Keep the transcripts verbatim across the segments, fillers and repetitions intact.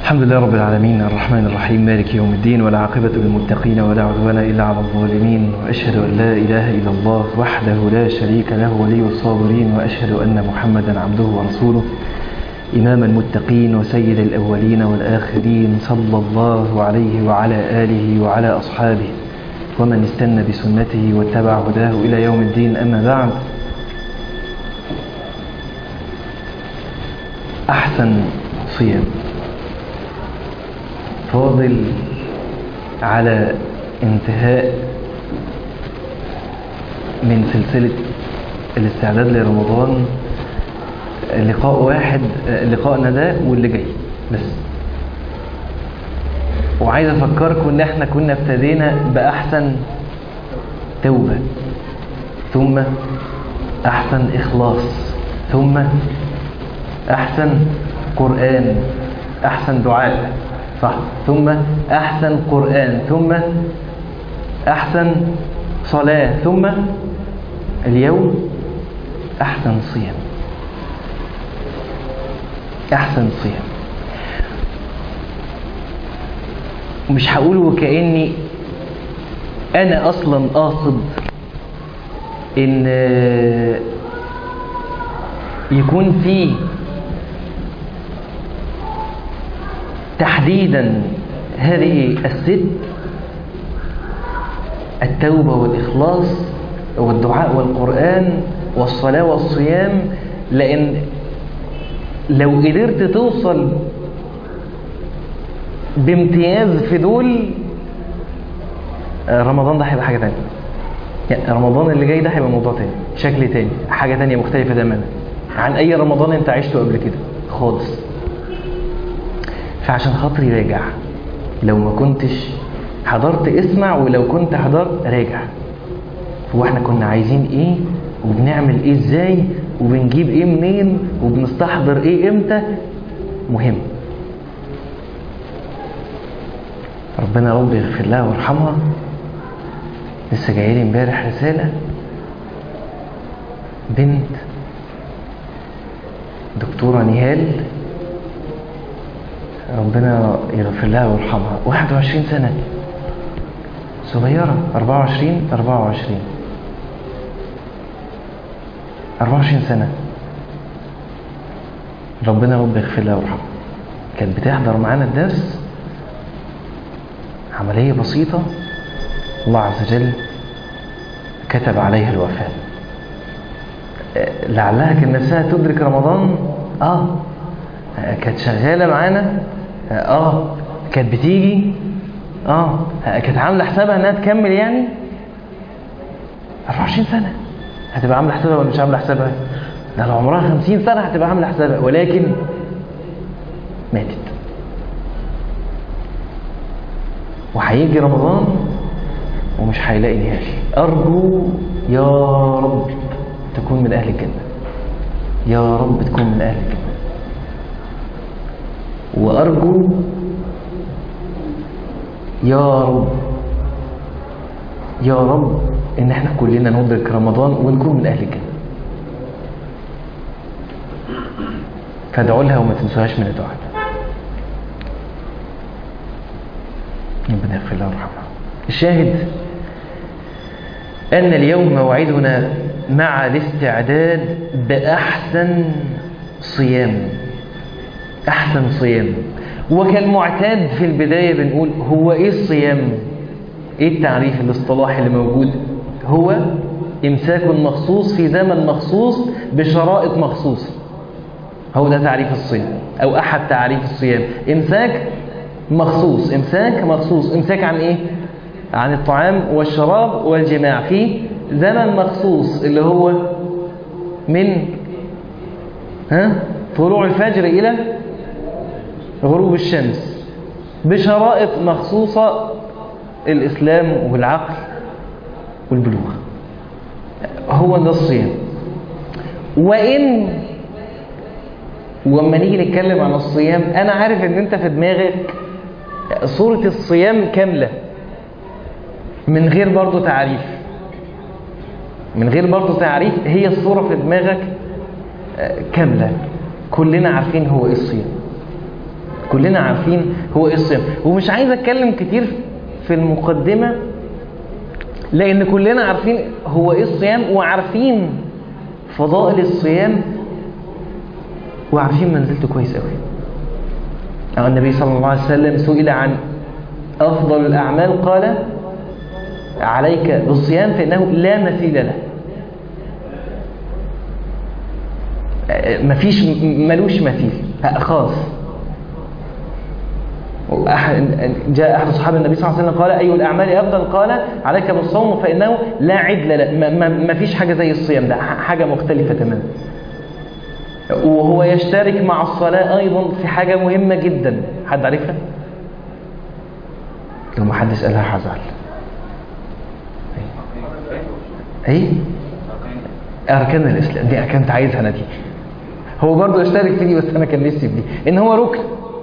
الحمد لله رب العالمين الرحمن الرحيم مالك يوم الدين ولا عاقبة للمتقين ولا عدوان إلا على الظالمين، وأشهد أن لا إله إلا الله وحده لا شريك له ولي الصابرين، وأشهد أن محمدا عبده ورسوله إمام المتقين وسيد الأولين والآخرين، صلى الله عليه وعلى آله وعلى أصحابه ومن استنى بسنته واتبع هداه إلى يوم الدين. أما بعد، أحسن صيام فاضل على انتهاء من سلسلة الاستعداد لرمضان لقاء واحد، لقاءنا ده واللي جاي بس. وعايز افكركم ان احنا كنا ابتدينا باحسن توبة، ثم احسن اخلاص، ثم احسن قرآن، احسن دعاء، صح، ثم احسن قرآن، ثم احسن صلاة، ثم اليوم احسن صيام. احسن صيام مش هقول وكأني انا اصلا قاصد ان يكون في تحديدا هذه الست: التوبة والإخلاص والدعاء والقرآن والصلاة والصيام، لأن لو قدرت توصل بامتياز في دول، رمضان ده هيبقى حاجة تانية. يعني رمضان اللي جاي ده هيبقى موضوع تاني، شكل تاني، حاجة تانية مختلفة تماما عن أي رمضان أنت عشته قبل كده خالص. فعشان خاطري راجع، لو ما كنتش حضرت اسمع، ولو كنت حضرت راجع. هو احنا كنا عايزين ايه وبنعمل ايه ازاي وبنجيب ايه منين وبنستحضر ايه امتى؟ مهم. ربنا يا رب يغفر لها ويرحمها. لسه جايلي امبارح رسالة بنت دكتورة نهال، ربنا يغفر لها ويرحمها، واحد وعشرين سنة، صغيرة، أربعة وعشرين أربعة وعشرين أربعة وعشرين سنة. ربنا رب يغفر لها ويرحمها. كانت بتحضر معانا الدرس، عملية بسيطة الله عز وجل كتب عليها الوفاة. لعلها كان نفسها تدرك رمضان. اه كانت شغالة معانا، اه كانت بتيجي، اه كانت عاملة حسابها انها تكمل. يعني أربعة وعشرين سنة هتبقى عاملة حسابها ولا مش عاملة حسابها؟ ده لو عمرها خمسين سنة هتبقى عاملة حسابها، ولكن ماتت. وهيجي رمضان ومش هيلاقي نهاية. أرجو يا رب تكون من أهل الجنة، يا رب تكون من أهل الجنة. وأرجو يا رب يا رب إن احنا كلنا ندرك رمضان ونكون من أهل الجنة. فادعوا لها وما تنسوهاش من الدعاء. ربنا يغفر لها ويرحمها. الشاهد أن اليوم موعدنا مع الاستعداد بأحسن صيام. أحسن صيام. وكالمعتاد في البداية بنقول هو إيه الصيام؟ إيه التعريف الاصطلاحي اللي موجود؟ هو إمساك مخصوص في زمن مخصوص بشرائط مخصوصة. هو ده تعريف الصيام، أو أحد تعريف الصيام. إمساك مخصوص، إمساك مخصوص. إمساك عن إيه؟ عن الطعام والشراب والجماع في زمن مخصوص، اللي هو من ها طلوع الفجر إلى غروب الشمس، بشرائط مخصوصة: الإسلام والعقل والبلوغ. هو ده الصيام. وإن وما نيجي نتكلم عن الصيام، أنا عارف إن أنت في دماغك صورة الصيام كاملة من غير برضو تعريف، من غير برضو تعريف. هي الصورة في دماغك كاملة، كلنا عارفين هو إيه الصيام، كلنا عارفين هو ايه الصيام، ومش عايز اتكلم كتير في المقدمة لان كلنا عارفين هو ايه الصيام، وعارفين فضائل الصيام، وعارفين منزلته كويس قوي. النبي صلى الله عليه وسلم سئل عن افضل الاعمال قال عليك بالصيام فانه لا مثيل له. مفيش ملوش مثيل خالص. جاء احد اصحاب النبي صلى الله عليه وسلم قال اي الاعمال افضل؟ قال عليك بالصوم فانه لا عدل له. مفيش حاجه زي الصيام، ده حاجه مختلفه تماما. وهو يشترك مع الصلاه ايضا في حاجه مهمه جدا. حد عارفها؟ لو ما حدش قالها هزعل. ايه اركان الاسلام دي كانت عايزها انا دي، هو برضه اشترك في دي بس انا كان نفسي في دي، ان هو ركن.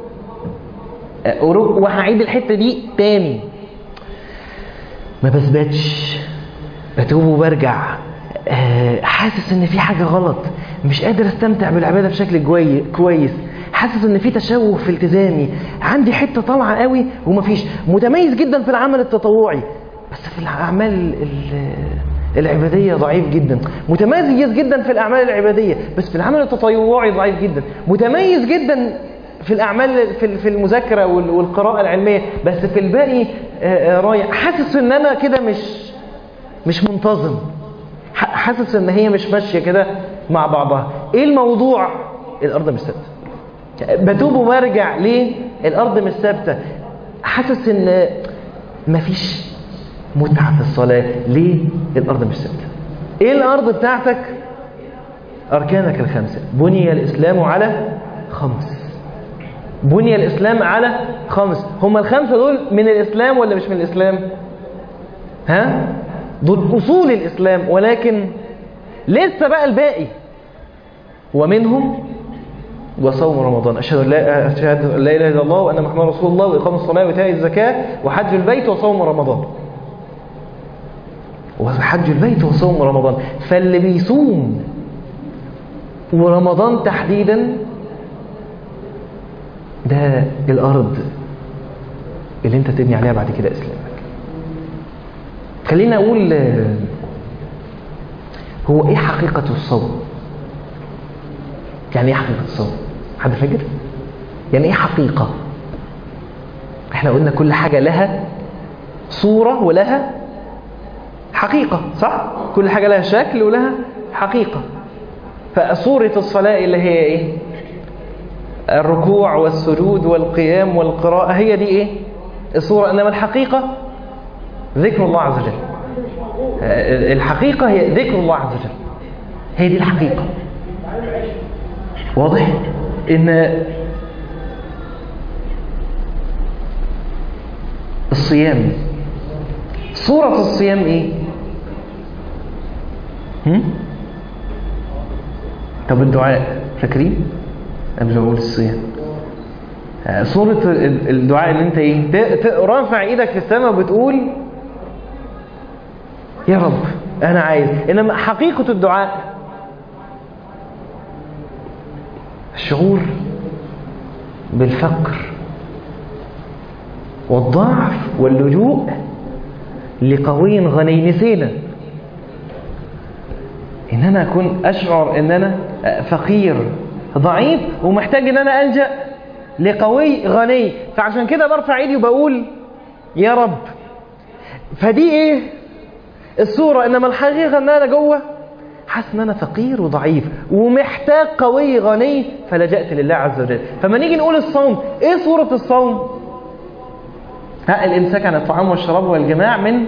وهعيد الحته دي تاني، ما بثبتش، بتوب وبرجع، حاسس ان في حاجه غلط، مش قادر استمتع بالعباده بشكل كويس، حاسس ان في تشوه في التزامي، عندي حته طالعه قوي ومفيش. متميز جدا في العمل التطوعي بس في الاعمال العباديه ضعيف جدا. متميز جدا في الاعمال العباديه بس في العمل التطوعي ضعيف جدا. متميز جدا في الاعمال في المذاكره والقراءه العلميه بس في الباقي رايح. حاسس ان انا كده مش مش منتظم، حاسس ان هي مش ماشيه كده مع بعضها. ايه الموضوع؟ الارض مش ثابته. بتوب وبرجع ليه؟ الارض مش ثابته. حاسس ان مفيش متعه في الصلاه ليه؟ الارض مش ثابته. ايه الارض بتاعتك؟ اركانك الخمسه. بني الاسلام على خمس. بني الاسلام على خمس. هم الخمسه دول من الاسلام ولا مش من الاسلام؟ ها؟ دول اصول الاسلام، ولكن لسه بقى الباقي. ومنهم وصوم رمضان. اشهد ان لا اشهد ان لا اله الا الله وان محمدا رسول الله واقام الصلاه وايتاء الزكاه وحج البيت وصوم رمضان. وحج البيت وصوم رمضان. فاللي بيصوم ورمضان تحديدا ده الارض اللي انت تبني عليها بعد كده اسلامك. خلينا اقول هو ايه حقيقه الصوم؟ يعني ايه حقيقه الصوم؟ حد فاكر؟ يعني ايه حقيقه؟ احنا قلنا كل حاجه لها صوره ولها حقيقه، صح؟ كل حاجه لها شكل ولها حقيقه. فصوره الصلاه اللي هي ايه؟ الركوع والسجود والقيام والقراءه، هي دي ايه؟ الصوره. انما الحقيقه ذكر الله عز وجل. الحقيقه هي ذكر الله عز وجل، هي دي الحقيقه. واضح ان الصيام صورة الصيام ايه؟ هم؟ طب الدعاء فاكرين قبل ما اقول الصيام؟ صورة الدعاء اللي انت ايه؟ رافع ايدك في السماء وبتقول يا رب انا عايز. انما حقيقة الدعاء الشعور بالفقر والضعف واللجوء لقوي غني. نسينا ان انا اكون اشعر ان انا فقير ضعيف ومحتاج ان انا الجأ لقوي غني، فعشان كده برفع ايدي وبقول يا رب. فدي ايه الصورة. انما الحقيقة ان انا جوه حاسس ان انا فقير وضعيف ومحتاج قوي غني، فلجأت لله عز وجل. فما نيجي نقول الصوم، ايه صورة الصوم؟ ها، الامساك عن الطعام والشراب والجماع من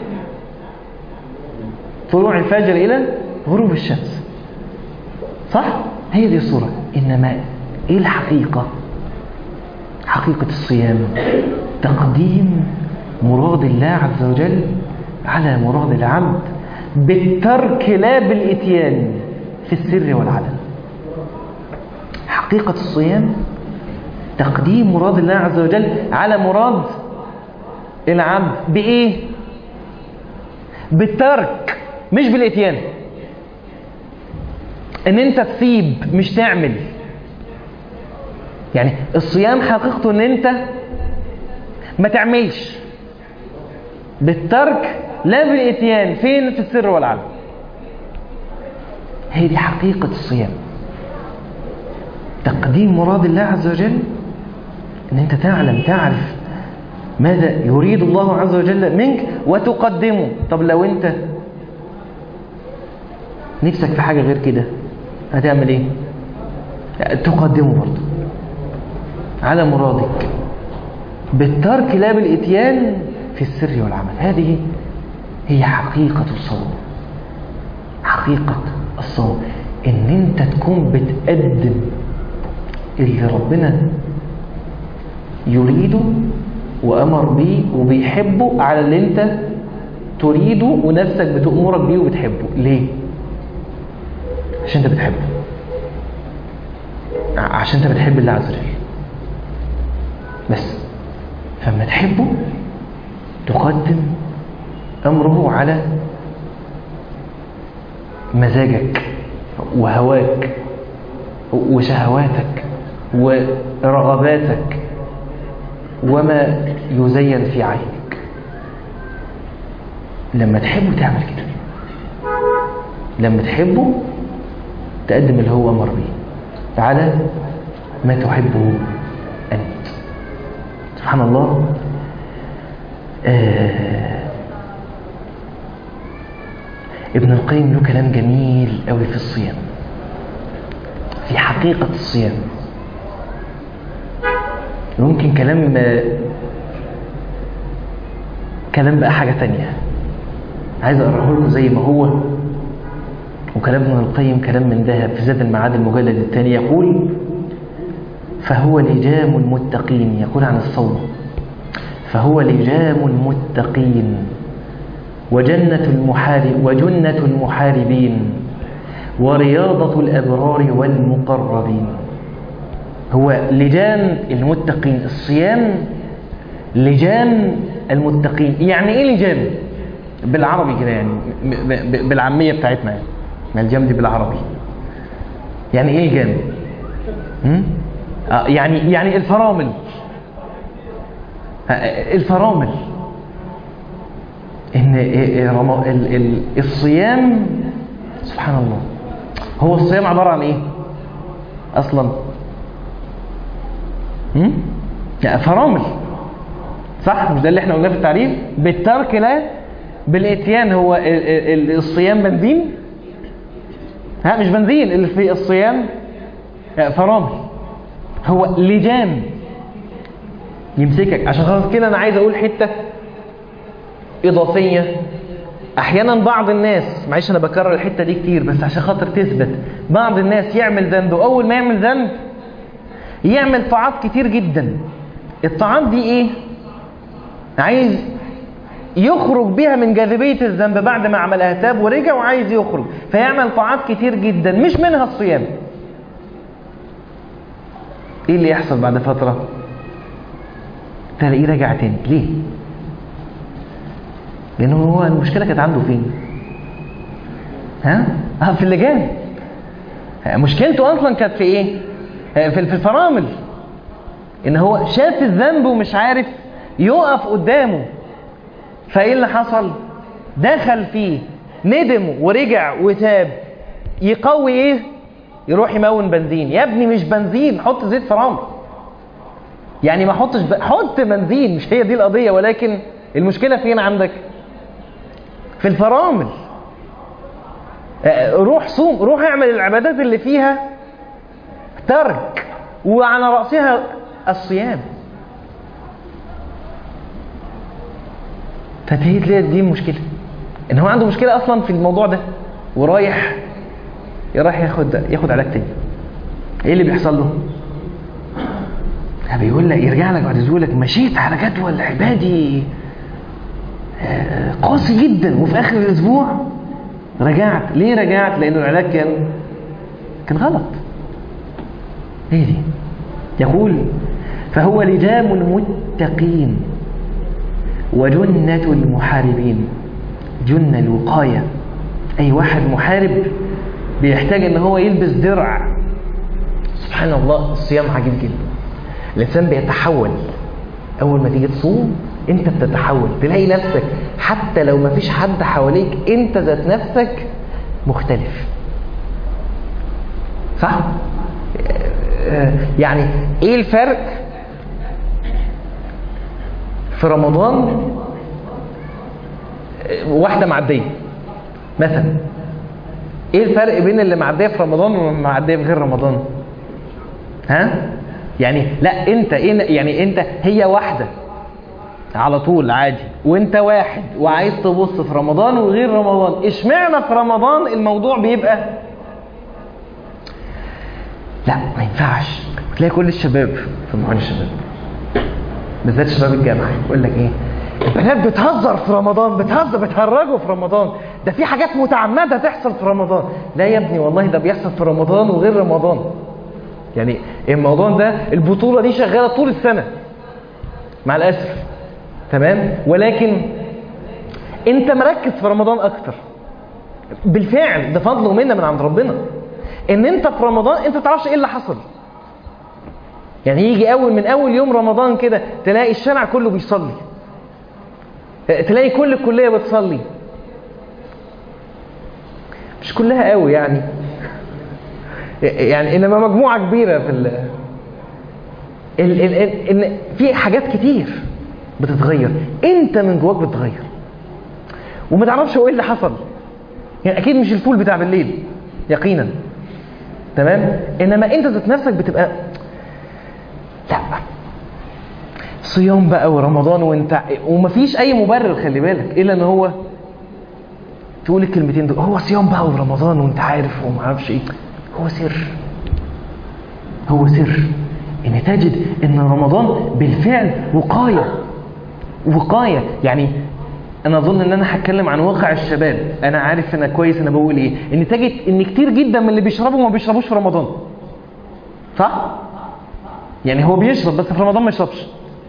طلوع الفجر الى غروب الشمس، صح؟ هي دي الصورة. انما ايه الحقيقة؟ حقيقة الصيام تقديم مراد الله عز وجل على مراد العبد بالترك لا بالاتيان في السر والعلن. حقيقة الصيام تقديم مراد الله عز وجل على مراد العبد بإيه؟ بالترك مش بالاتيان. ان انت تسيب مش تعمل. يعني الصيام حقيقته ان انت ما تعملش بالترك لا بالاتيان. فين؟ في السر والعلن. هي دي حقيقة الصيام، تقديم مراد الله عز وجل، ان انت تعلم تعرف ماذا يريد الله عز وجل منك وتقدمه. طب لو انت نفسك في حاجة غير كده هتعمل ايه؟ تقدمه برضه على مرادك بالترك لا بالاتيان في السر والعمل. هذه هي حقيقة الصوم. حقيقة الصوم ان انت تكون بتقدم اللي ربنا يريده وأمر بيه وبيحبه على اللي انت تريده ونفسك بتأمرك بيه وبتحبه. ليه؟ عشان انت بتحبه، عشان انت بتحب الله عز وجل بس. فلما تحبه تقدم أمره على مزاجك وهواك وشهواتك ورغباتك وما يزين في عينك. لما تحبه تعمل كده، لما تحبه تقدم اللي هو أمر به على ما تحبه أنت. سبحان الله. آه ابن القيم له كلام جميل قوي في الصيام، في حقيقة الصيام. ممكن كلام كلام بقى حاجة تانية عايز أقرأه لكم زي ما هو. وكلام ابن القيم كلام من ذهب في زاد المعاد المجلد الثاني. يقول: فهو لجام المتقين. يقول عن الصوم: فهو لجام المتقين وجنة المحارب وجنة المحاربين ورياضة الأبرار والمقربين. هو لجام المتقين. الصيام لجام المتقين. يعني ايه لجام بالعربي كده؟ يعني بالعامية بتاعتنا، يعني ما الجام دي بالعربي يعني ايه الجام؟ آه يعني يعني الفرامل. آه الفرامل ان الصيام سبحان الله. هو الصيام عبارة عن ايه اصلا؟ هم؟ يعني فرامل، صح؟ مش ده اللي احنا قلناه في التعريف؟ بالترك لا بالاتيان. هو الصيام بنزين؟ ها مش بنزين اللي في الصيام، فرامل. هو لجام يمسكك. عشان خاطر كده انا عايز اقول حته اضافيه. احيانا بعض الناس، معلش انا بكرر الحته دي كتير بس عشان خاطر تثبت، بعض الناس يعمل ذنب واول ما يعمل ذنب يعمل طاعات كتير جدا. الطاعات دي ايه؟ عايز يخرج بيها من جاذبيه الذنب بعد ما عملها، تاب ورجع وعايز يخرج، فيعمل طاعات كتير جدا مش منها الصيام. ايه اللي يحصل بعد فتره؟ تلاقيه رجع تاني. ليه؟ لانه هو المشكله كانت عنده فين؟ ها؟ اه في اللجان. مشكلته اصلا كانت في ايه؟ في الفرامل. ان هو شاف الذنب ومش عارف يقف قدامه، فايه اللي حصل؟ دخل فيه، ندم ورجع وتاب. يقوي ايه؟ يروح يمون بنزين. يا ابني مش بنزين، حط زيت فرامل. يعني ما حطش ب... حط بنزين، مش هي دي القضيه، ولكن المشكله فين عندك؟ في الفرامل. روح صوم، روح اعمل العبادات اللي فيها ترك وعلى رأسها الصيام. فتهي تلاقي دي مشكلة، ان هو عنده مشكلة اصلا في الموضوع ده ورايح رايح ياخد ياخد علاج تاني. ايه اللي بيحصل له؟ بيقول لك يرجع لك بعد يقول لك مشيت على جدول عبادي قاسي جدا وفي اخر الاسبوع رجعت. ليه رجعت؟ لانه العلاج كان كان غلط. ايه دي؟ يقول: فهو لجام المتقين وجنة المحاربين. جنة الوقاية. اي واحد محارب بيحتاج ان هو يلبس درع. سبحان الله. الصيام عجيب جدا. الإنسان بيتحول. أول ما تيجي تصوم أنت بتتحول، تلاقي نفسك حتى لو ما فيش حد حواليك أنت ذات نفسك مختلف. صح؟ يعني إيه الفرق في رمضان؟ واحدة معدية مثلا، ايه الفرق بين اللي معديه في رمضان واللي معديه في غير رمضان؟ ها؟ يعني لا انت ايه، يعني انت هي واحده على طول عادي، وانت واحد وعايز تبص في رمضان وغير رمضان. اشمعنى في رمضان الموضوع بيبقى لا ما ينفعش؟ تلاقي كل الشباب في معين الشباب بالذات شباب الجامعه يقول لك ايه، البنات بتهزر في رمضان، بتهزر بتهرجوا في رمضان، ده في حاجات متعمده تحصل في رمضان. لا يا ابني والله ده بيحصل في رمضان وغير رمضان. يعني الموضوع ده البطوله دي شغاله طول السنه مع الاسف، تمام؟ ولكن انت مركز في رمضان اكتر. بالفعل ده فضل ومنه من عند ربنا ان انت في رمضان انت تعرفش ايه اللي حصل. يعني يجي اول من اول يوم رمضان كده تلاقي الشارع كله بيصلي، تلاقي كل الكلية بتصلي، مش كلها قوي يعني يعني انما مجموعة كبيرة في ال ال ال ال ان في حاجات كتير بتتغير، انت من جواك بتتغير وما تعرفش هو ايه اللي حصل. يعني اكيد مش الفول بتاع بالليل يقينا، تمام؟ انما انت ذات نفسك بتبقى لا صيام بقى ورمضان وانت ومفيش اي مبرر خلي بالك الا ان هو تقول الكلمتين دول، هو صيام بقى ورمضان وانت عارف وما عارفش ايه. هو سر، هو سر ان تجد ان رمضان بالفعل وقايه وقايه. يعني انا اظن ان انا هتكلم عن واقع الشباب، انا عارف انا كويس انا بقول ايه، ان تجد ان كتير جدا من اللي بيشربوا ما بيشربوش في رمضان. صح؟ يعني هو بيشرب بس في رمضان ما يشربش.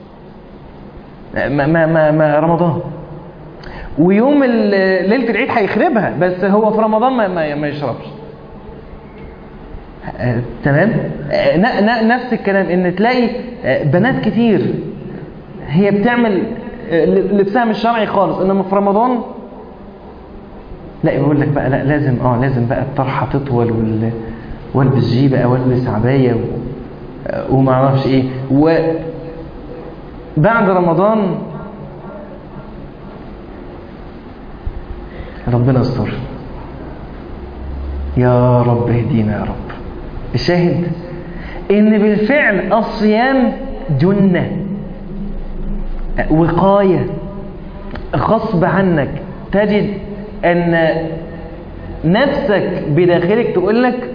ما ما ما, ما رمضان ويوم ليله العيد هيخربها، بس هو في رمضان ما ما, ما يشربش. آه، تمام؟ آه، نفس الكلام ان تلاقي آه، بنات كتير هي بتعمل آه، لبسها مش شرعي خالص، انما في رمضان لا يقول لك بقى لا لازم اه لازم بقى الطرحه تطول وال والبس جيبه او البس عبايه و... وما اعرفش ايه. وبعد رمضان ربنا يستر، يا رب اهدينا يا رب. الشاهد ان بالفعل الصيام جنة، وقاية، غصب عنك تجد ان نفسك بداخلك تقول لك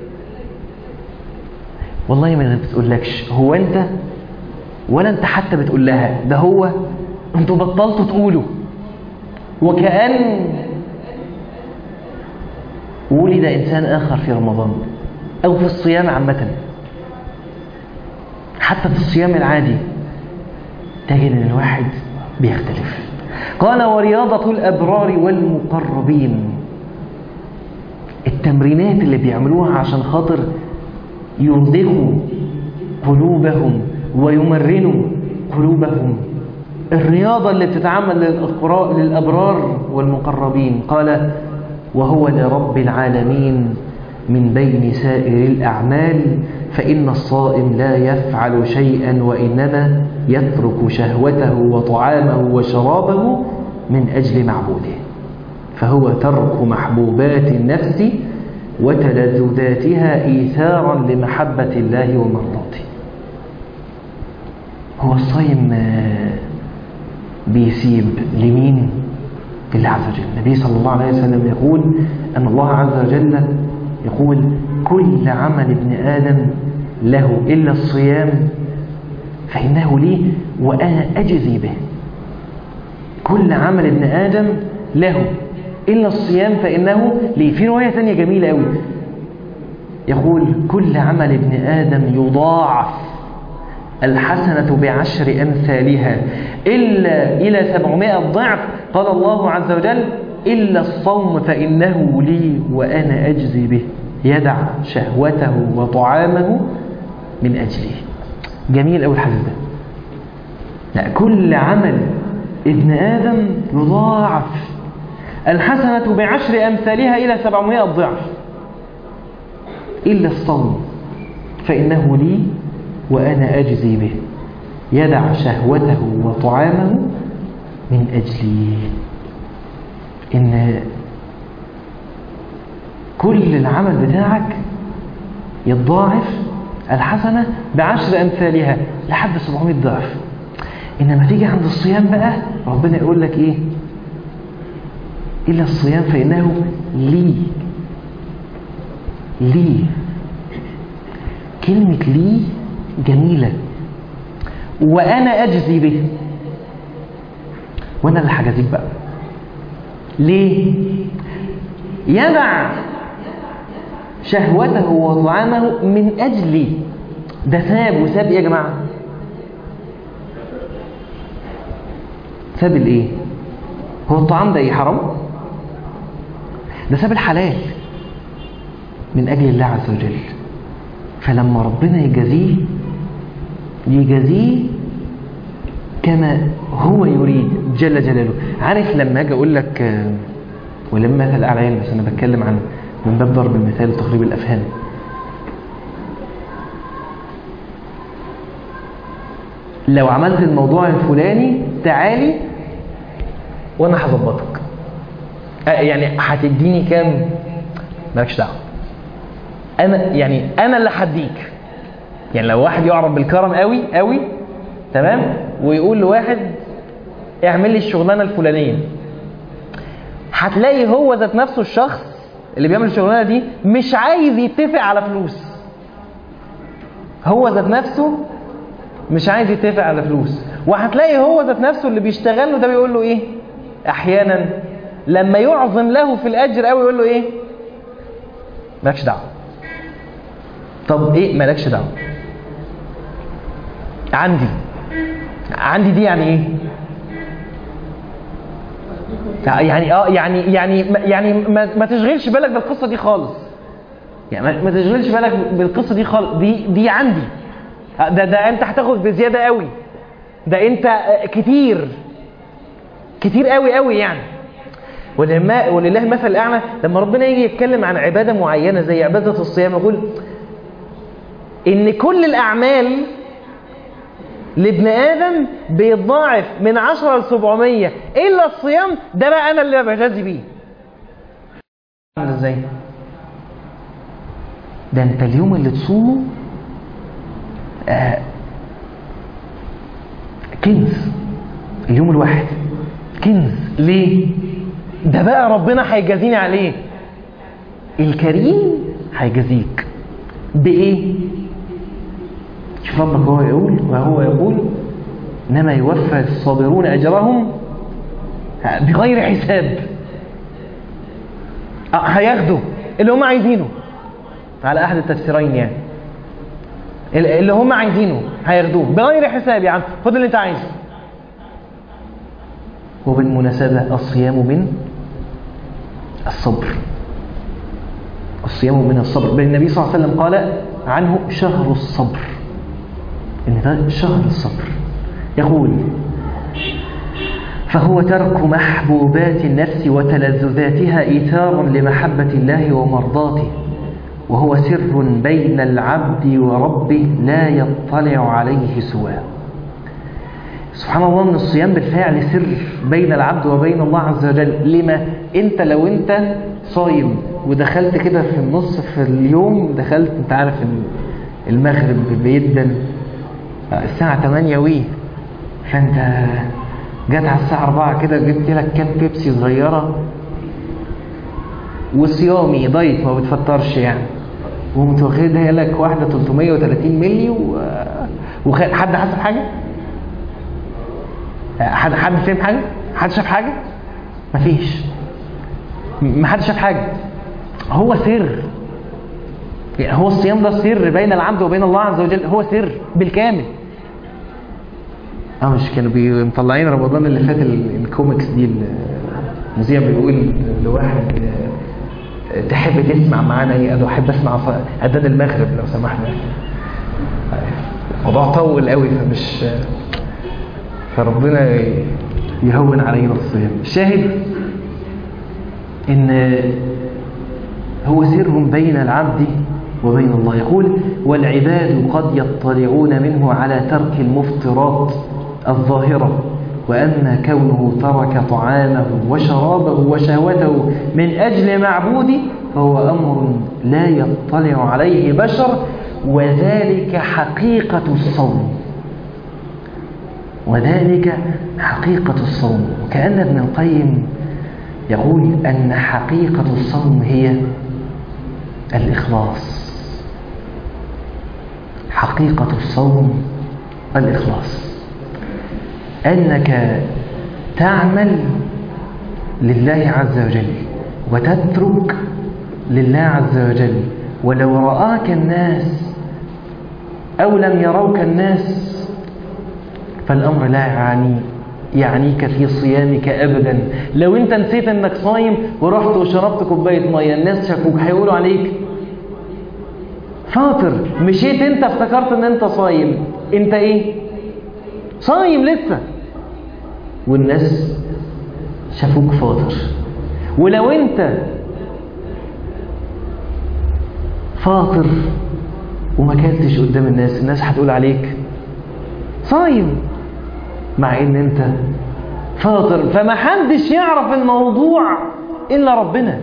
والله ما بتقولكش، هو انت ولا انت حتى بتقول لها، ده هو انتوا بطلتوا تقولوا. وكأن ولد انسان اخر في رمضان او في الصيام عامة، حتى في الصيام العادي تجد ان الواحد بيختلف. قال ورياضة الابرار والمقربين، التمرينات اللي بيعملوها عشان خاطر ينضجوا قلوبهم ويمرنوا قلوبهم، الرياضة اللي بتتعمل للأبرار والمقربين. قال وهو لرب العالمين من بين سائر الأعمال، فإن الصائم لا يفعل شيئا وإنما يترك شهوته وطعامه وشرابه من أجل معبوده، فهو ترك محبوبات النفس وتلذذاتها إيثارا لمحبة الله ومرضاته. هو الصيم بيسيب لمين؟ لله عز وجل. النبي صلى الله عليه وسلم يقول أن الله عز وجل يقول كل عمل ابن آدم له إلا الصيام فإنه لي وأنا أجزي به. كل عمل ابن آدم له إلا الصيام فإنه لي. في رواية ثانية جميلة قوي يقول كل عمل ابن آدم يضاعف الحسنة بعشر أمثالها إلا إلى سبعمائة ضعف. قال الله عز وجل إلا الصوم فإنه لي وأنا أجزي به، يدع شهوته وطعامه من أجله. جميل قوي الحديث ده. لا، كل عمل ابن آدم يضاعف، الحسنة بعشر أمثالها إلى سبعمائة ضعف إلا الصوم فإنه لي وأنا أجزي به، يدع شهوته وطعامه من أجلي. إن كل العمل بتاعك يتضاعف الحسنة بعشر أمثالها لحد سبعمائة ضعف. إنما تيجي عند الصيام بقى ربنا يقول لك إيه؟ إلا الصيام فإنه لي. لي، كلمة لي جميلة. وأنا أجزي به، وأنا اللي هجازيك بقى. ليه؟ يدع شهوته وطعامه من أجلي. ده ساب، وساب إيه يا جماعة؟ ساب الإيه؟ هو الطعام ده إيه؟ حرام؟ ده ساب الحلال من أجل الله عز وجل. فلما ربنا يجازيه يجازيه كما هو يريد جل جلاله. عارف لما أجي أقول لك، ولما مثل أعلى، بس أنا بتكلم عن من باب ضرب المثال وتقريب الأفهام. لو عملت الموضوع الفلاني تعالي وأنا هظبطك، يعني هتديني كام؟ مالكش دعوة، أنا يعني أنا اللي هديك. يعني لو واحد يعرف بالكرم قوي قوي تمام، ويقول لواحد اعمل لي الشغلانة الفلانية، هتلاقي هو ذات نفسه الشخص اللي بيعمل الشغلانة دي مش عايز يتفق على فلوس. هو ذات نفسه مش عايز يتفق على فلوس. وهتلاقي هو ذات نفسه اللي بيشتغل له ده بيقول له ايه احيانا لما يعظم له في الاجر قوي يقول له ايه؟ مالكش دعوه. طب ايه مالكش دعوه؟ عندي عندي دي يعني ايه؟ يعني اه يعني يعني يعني ما, ما تشغلش بالك بالقصه دي خالص. يعني ما تشغلش بالك بالقصه دي خالص. دي دي عندي. ده ده انت هتاخد بزياده قوي. ده انت كتير كتير قوي قوي يعني. ولما ولله المثل الاعلى لما ربنا يجي يتكلم عن عباده معينه زي عباده الصيام يقول ان كل الاعمال لابن ادم بيتضاعف من عشرة لسبعمية الا الصيام. ده بقى انا اللي بجازي بيه. ازاي؟ ده انت اليوم اللي تصومه آه كنز. اليوم الواحد كنز. ليه؟ ده بقى ربنا هيجازيني عليه. الكريم هيجازيك بايه؟ شوف ربك هو يقول وهو يقول انما يوفى الصابرون اجرهم بغير حساب. هياخدوا اللي هم عايزينه على احد التفسيرين. يعني اللي هم عايزينه هياخدوه بغير حساب. يعني خد اللي انت عايزه. وبالمناسبة الصيام من الصبر. الصيام من الصبر. بل النبي صلى الله عليه وسلم قال عنه شهر الصبر. إن ده شهر الصبر. يقول فهو ترك محبوبات النفس وتلذذاتها إيثارا لمحبة الله ومرضاته، وهو سر بين العبد وربه لا يطلع عليه سواه. سبحان الله ان الصيام بالفعل سر بين العبد وبين الله عز وجل. لما انت لو انت صايم ودخلت كده في النص في اليوم، دخلت انت عارف المغرب بيدن الساعة تمانية وي، فانت جات على الساعة أربعة كده جبت لك كام بيبسي صغيرة وصيامي ضيق ما بتفطرش يعني، وقمت واخدها لك واحدة ثلاثمية وثلاثين مللي و... وخد حد حسب حاجة؟ حد حد فهم حاجة؟ حد شاف حاجة؟ مفيش. ما حد شاف حاجة. هو سر. يعني هو الصيام ده سر بين العبد وبين الله عز وجل. هو سر بالكامل. اه مش كانوا مطلعين رمضان اللي فات الكوميكس دي، المذيع بيقول لواحد تحب تسمع معانا ايه؟ قال له احب اسمع اذان المغرب لو سمحنا. موضوع طول قوي فمش فربنا يهون علينا الصيام. الشاهد إن هو سر بين العبد وبين الله. يقول والعباد قد يطلعون منه على ترك المفطرات الظاهرة، وأما كونه ترك طعامه وشرابه وشهوته من أجل معبوده فهو أمر لا يطلع عليه بشر، وذلك حقيقة الصوم. وذلك حقيقة الصوم. وكأن ابن القيم يقول أن حقيقة الصوم هي الإخلاص. حقيقة الصوم الإخلاص، أنك تعمل لله عز وجل وتترك لله عز وجل، ولو رآك الناس أو لم يروك الناس فالأمر لا يعني يعنيك في صيامك أبدا. لو أنت نسيت أنك صايم ورحت وشربت كوباية مية، الناس شافوك هيقولوا عليك فاطر. مشيت أنت افتكرت أن أنت صايم، أنت إيه؟ صايم لسه، والناس شافوك فاطر. ولو أنت فاطر وما كنتش قدام الناس، الناس هتقول عليك صايم مع ان انت فاطر. فما حدش يعرف الموضوع الا ربنا.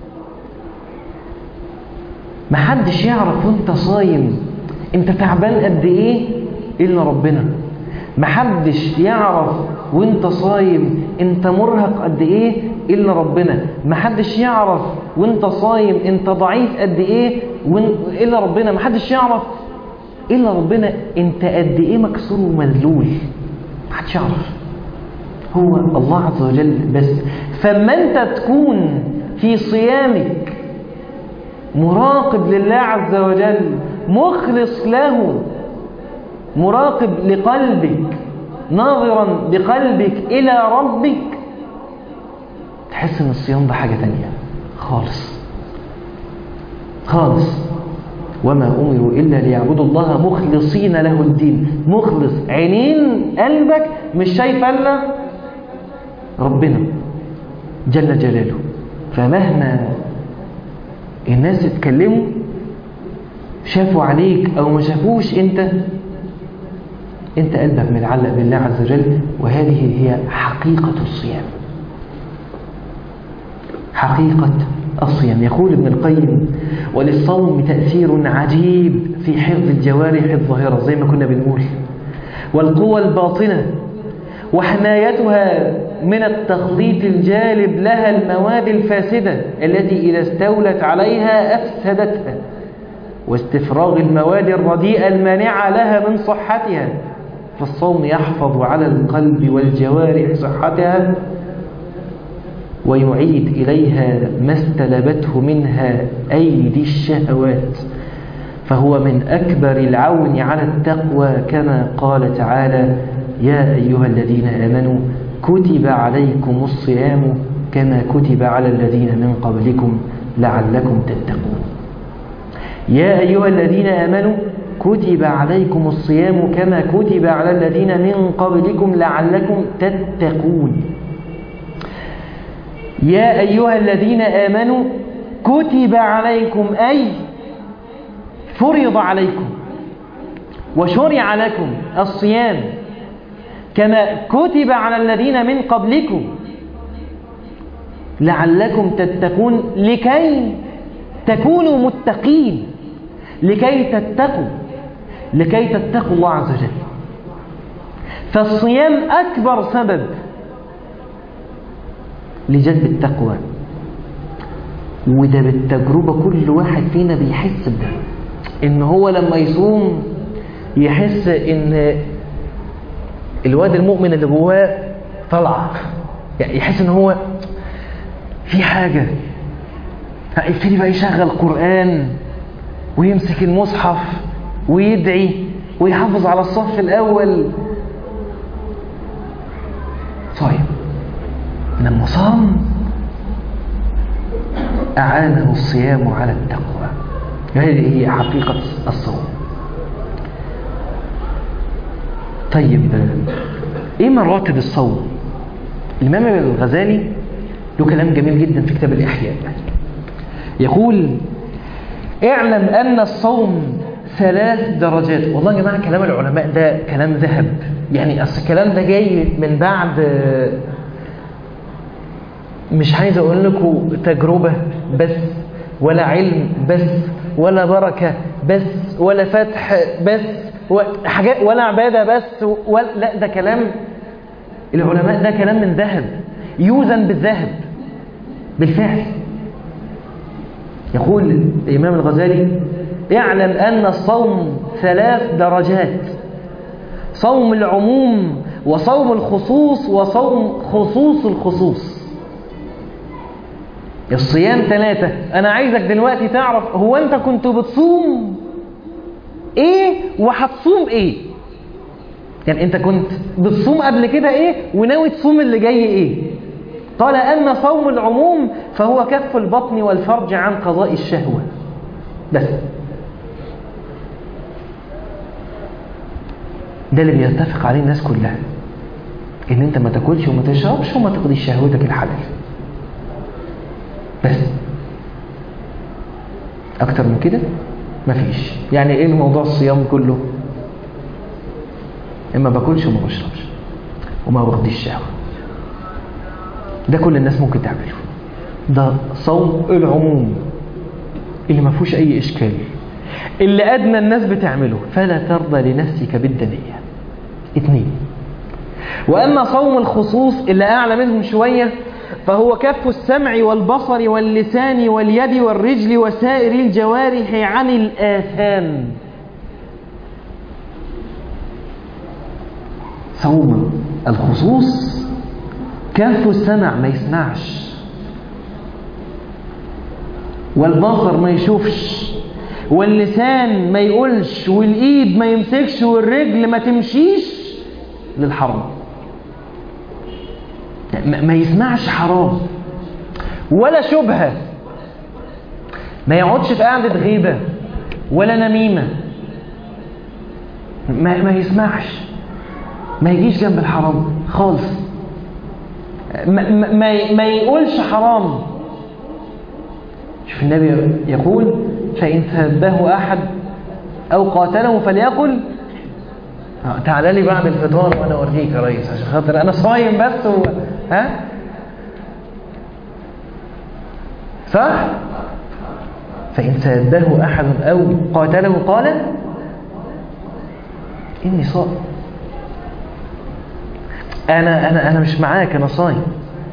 ما حدش يعرف وانت صايم انت تعبان قد ايه الا ربنا. ما حدش يعرف وانت صايم انت مرهق قد ايه الا ربنا. ما حدش يعرف وانت صايم انت ضعيف قد ايه الا ربنا. ما حدش يعرف الا ربنا انت قد ايه مكسور ومذلول. ما حدش يعرف، هو الله عز وجل بس. فما انت تكون في صيامك مراقب لله عز وجل، مخلص له، مراقب لقلبك، ناظرا بقلبك إلى ربك، تحس ان الصيام ده حاجة تانية خالص خالص. وما أمروا إلا ليعبدوا الله مخلصين له الدين. مخلص، عينين قلبك مش شايف إلا ربنا جل جلاله. فمهما الناس اتكلموا شافوا عليك أو ما شافوش، أنت أنت قلبك متعلق بالله عز وجل. وهذه هي حقيقة الصيام، حقيقة الصيام. يقول ابن القيم وللصوم تأثير عجيب في حفظ الجوارح الظاهرة زي ما كنا بنقول، والقوى الباطنة، وحمايتها من التخليط الجالب لها المواد الفاسدة التي إذا استولت عليها أفسدتها، واستفراغ المواد الرديئة المانعة لها من صحتها. فالصوم يحفظ على القلب والجوارح صحتها، ويعيد إليها ما استلبته منها أيدي الشهوات، فهو من أكبر العون على التقوى، كما قال تعالى يا أيها الذين آمنوا كتب عليكم الصيام كما كتب على الذين من قبلكم لعلكم تتقون. يا أيها الذين آمنوا كتب عليكم الصيام كما كتب على الذين من قبلكم لعلكم تتقون. يا أيها الذين آمنوا كتب عليكم أي فرض عليكم وشرع لكم الصيام كما كتب على الذين من قبلكم لعلكم تتقون، لكي تكونوا متقين، لكي تتقوا لكي تتقوا الله عز وجل. فالصيام أكبر سبب لجلب التقوى، وده بالتجربة كل واحد فينا بيحس بده، إن هو لما يصوم يحس إن الواد المؤمن اللي جواه طلع، يعني يحس إن هو في حاجة، يبتدي بقى يشغل قرآن ويمسك المصحف ويدعي ويحافظ على الصف الأول. صايم، لما صام أعانه الصيام على التقوى. هذه هي حقيقة الصوم. طيب ايه مراتب الصوم؟ الإمام الغزالي له كلام جميل جدا في كتاب الإحياء، يقول اعلم أن الصوم ثلاث درجات. والله يا جماعة كلام العلماء ده كلام ذهب، يعني أصل الكلام ده جاي من بعد، مش عايز أقول لكم تجربة بس، ولا علم بس، ولا بركة بس، ولا فتح بس، وحاجات، ولا عبادة بس، ولا لا، ده كلام العلماء، ده كلام من ذهب يوزن بالذهب بالفعل. يقول الإمام الغزالي اعلم أن الصوم ثلاث درجات: صوم العموم، وصوم الخصوص، وصوم خصوص الخصوص. الصيام ثلاثة. أنا عايزك دلوقتي تعرف هو أنت كنت بتصوم إيه وهتصوم إيه. يعني أنت كنت بتصوم قبل كده إيه وناوي تصوم اللي جاي إيه. قال أما صوم العموم فهو كف البطن والفرج عن قضاء الشهوة بس. ده اللي بيتفق عليه الناس كلها، إن أنت ما تاكلش وما تشربش وما تقضيش شهوتك الحلال بس. أكتر من كده مفيش. يعني إيه موضوع الصيام كله؟ إما باكلش وما بشربش وما بقضيش شهوة. ده كل الناس ممكن تعمله. ده صوم العموم اللي ما فيهوش أي إشكال، اللي أدنى الناس بتعمله. فلا ترضى لنفسك بالدنية. اثنين. وأما صوم الخصوص اللي أعلى منهم شوية فهو كف السمع والبصر واللسان واليد والرجل وسائر الجوارح عن الآثام. صوم الخصوص كف السمع ما يسمعش، والبصر ما يشوفش، واللسان ما يقولش، والإيد ما يمسكش، والرجل ما تمشيش للحرام، ما يسمعش حرام ولا شبهة، ما يقعدش في قعدة غيبة ولا نميمة، ما, ما يسمعش، ما يجيش جنب الحرام خالص، ما, ما, ما يقولش حرام. شوف النبي يقول فإن سبه أحد أو قاتله فليقل تعال لي بعد الفطار وأنا أوريك يا ريس، عشان خاطر أنا صايم بس و... ها صح؟ فإن سبه أحد أو قاتله قال إني صائم. أنا أنا أنا مش معاك، أنا صايم،